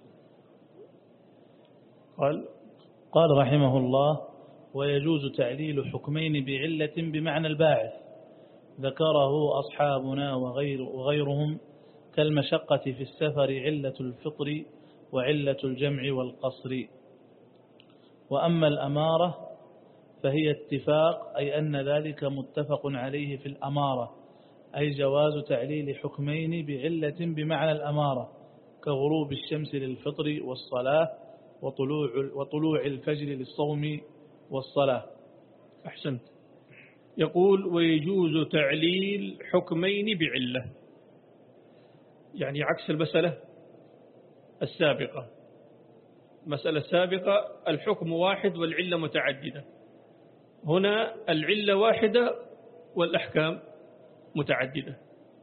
قال قال رحمه الله ويجوز تعليل حكمين بعلة بمعنى الباعث، ذكره أصحابنا وغير وغيرهم كالمشقة في السفر علة الفطر وعلة الجمع والقصر. وأما الأمارة فهي اتفاق، أي أن ذلك متفق عليه في الأمارة، أي جواز تعليل حكمين بعلة بمعنى الأمارة كغروب الشمس للفطر والصلاة وطلوع, وطلوع الفجر للصوم والصلاة. أحسنت. يقول ويجوز تعليل حكمين بعلة، يعني عكس المسألة السابقة. مسألة السابقة الحكم واحد والعلة متعددة، هنا العلة واحدة والأحكام متعددة،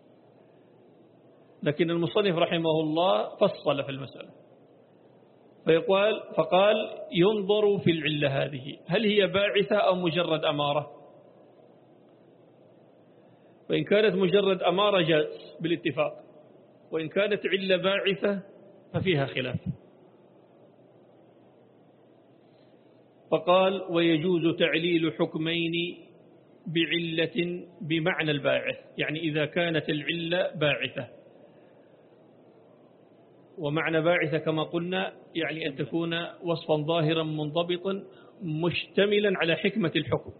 لكن المصنف رحمه الله فصل في المسألة فيقال فقال ينظر في العلة هذه هل هي باعثة أو مجرد أمارة، فإن كانت مجرد أمارة جاز بالاتفاق، وإن كانت علة باعثة ففيها خلاف. فقال ويجوز تعليل حكمين بعلة بمعنى الباعث، يعني إذا كانت العلة باعثة، ومعنى باعثة كما قلنا يعني أن تكون وصفا ظاهرا منضبطا مشتملا على حكمة الحكم،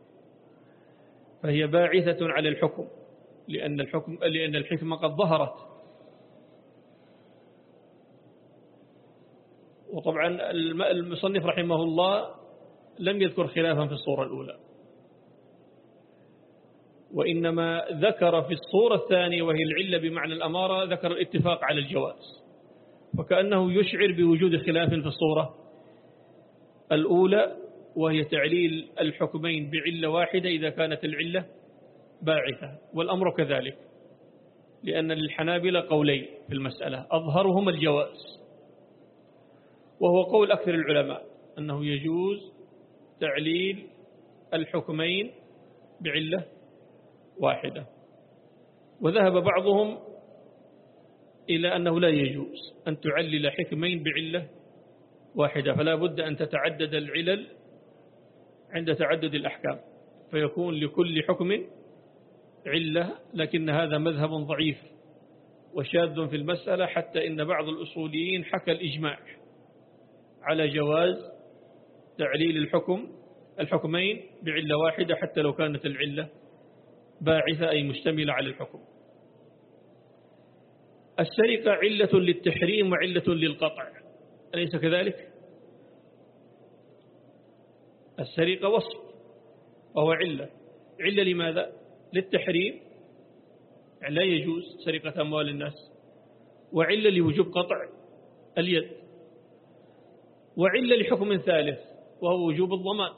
فهي باعثة على الحكم لأن الحكم لأن الحكمة قد ظهرت. طبعا المصنف رحمه الله لم يذكر خلافا في الصورة الأولى، وإنما ذكر في الصورة الثانية وهي العلة بمعنى الأمارة ذكر الاتفاق على الجواز، وكأنه يشعر بوجود خلاف في الصورة الأولى وهي تعليل الحكمين بعلة واحدة إذا كانت العلة باعثة، والأمر كذلك، لأن للحنابلة قولين في المسألة أظهرهما الجواز، وهو قول أكثر العلماء أنه يجوز تعليل الحكمين بعلة واحدة، وذهب بعضهم إلى أنه لا يجوز أن تعلل حكمين بعلة واحدة، فلا بد أن تتعدد العلل عند تعدد الأحكام، فيكون لكل حكم علة، لكن هذا مذهب ضعيف وشاذ في المسألة، حتى إن بعض الأصوليين حكى الإجماع على جواز تعليل الحكم الحكمين بعلة واحدة حتى لو كانت العلة باعثة أي مشتملة على الحكم. السرقة علة للتحريم وعلة للقطع، أليس كذلك؟ السرقة وصف وهو علة، علة لماذا؟ للتحريم، يعني لا يجوز سرقة أموال الناس، وعلة لوجوب قطع اليد، وعلة لحكم ثالث وهو وجوب الضمان.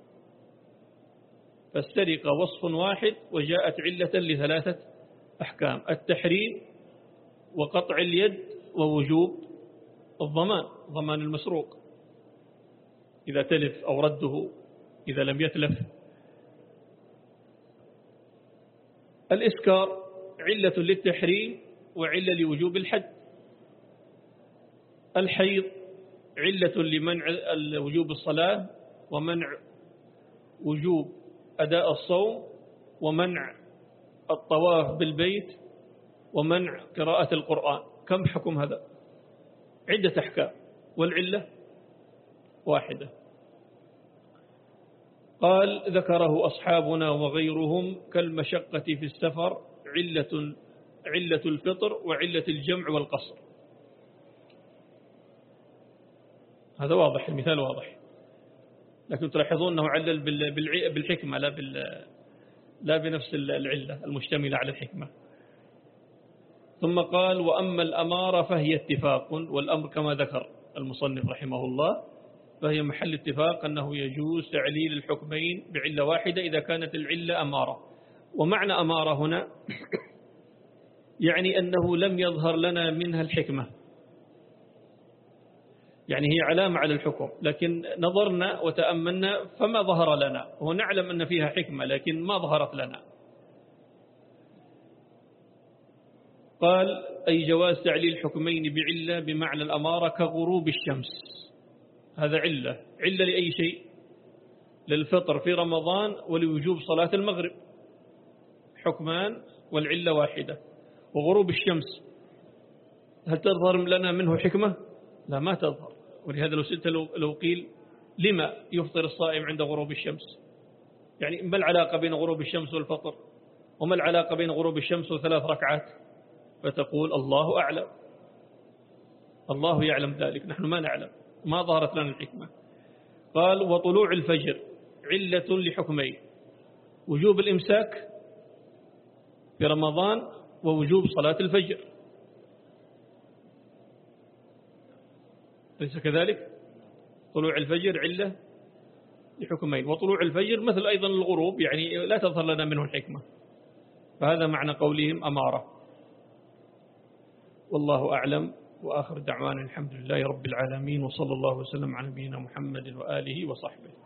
فالسرقة وصف واحد وجاءت علة لثلاثة أحكام: التحريم وقطع اليد ووجوب الضمان، ضمان المسروق إذا تلف أو رده إذا لم يتلف. الإسكار علة للتحريم وعلة لوجوب الحد. الحيض علة لمنع وجوب الصلاة ومنع وجوب أداء الصوم ومنع الطواف بالبيت ومنع قراءة القرآن. كم حكم هذا؟ عدة أحكام، والعلة واحدة. قال ذكره أصحابنا وغيرهم كالمشقة في السفر علة علة الفطر وعلة الجمع والقصر. هذا واضح، المثال واضح، لكن تلاحظون أنه علل بالحكمة لا بال لا بنفس العلة المشتملة على الحكمة. ثم قال وأما الأمارة فهي اتفاق، والأمر كما ذكر المصنف رحمه الله فهي محل اتفاق أنه يجوز تعليل الحكمين بعلة واحدة إذا كانت العلة أمارة. ومعنى أمارة هنا يعني أنه لم يظهر لنا منها الحكمة، يعني هي علامة على الحكم، لكن نظرنا وتأملنا فما ظهر لنا، ونعلم أن فيها حكمة لكن ما ظهرت لنا. قال أي جواز تعليل حكمين بعلة بمعنى الأمارة كغروب الشمس، هذا علة. علة لأي شيء؟ للفطر في رمضان ولوجوب صلاة المغرب، حكمان والعلة واحدة. وغروب الشمس هل تظهر لنا منه حكمة؟ لا، ما تظهر. ولهذا لو سئلت لو قيل لما يفطر الصائم عند غروب الشمس، يعني ما العلاقة بين غروب الشمس والفطر، وما العلاقة بين غروب الشمس وثلاث ركعات؟ فتقول الله أعلم، الله يعلم ذلك، نحن ما نعلم، ما ظهرت لنا الحكمة. قال وطلوع الفجر علة لحكمين: وجوب الإمساك في رمضان ووجوب صلاة الفجر، ليس كذلك؟ طلوع الفجر علة لحكمين، وطلوع الفجر مثل أيضا الغروب، يعني لا تظهر لنا منه الحكمة، فهذا معنى قولهم أمارة. والله أعلم، وآخر دعوانا الحمد لله رب العالمين، وصلى الله وسلم على نبينا محمد وآله وصحبه.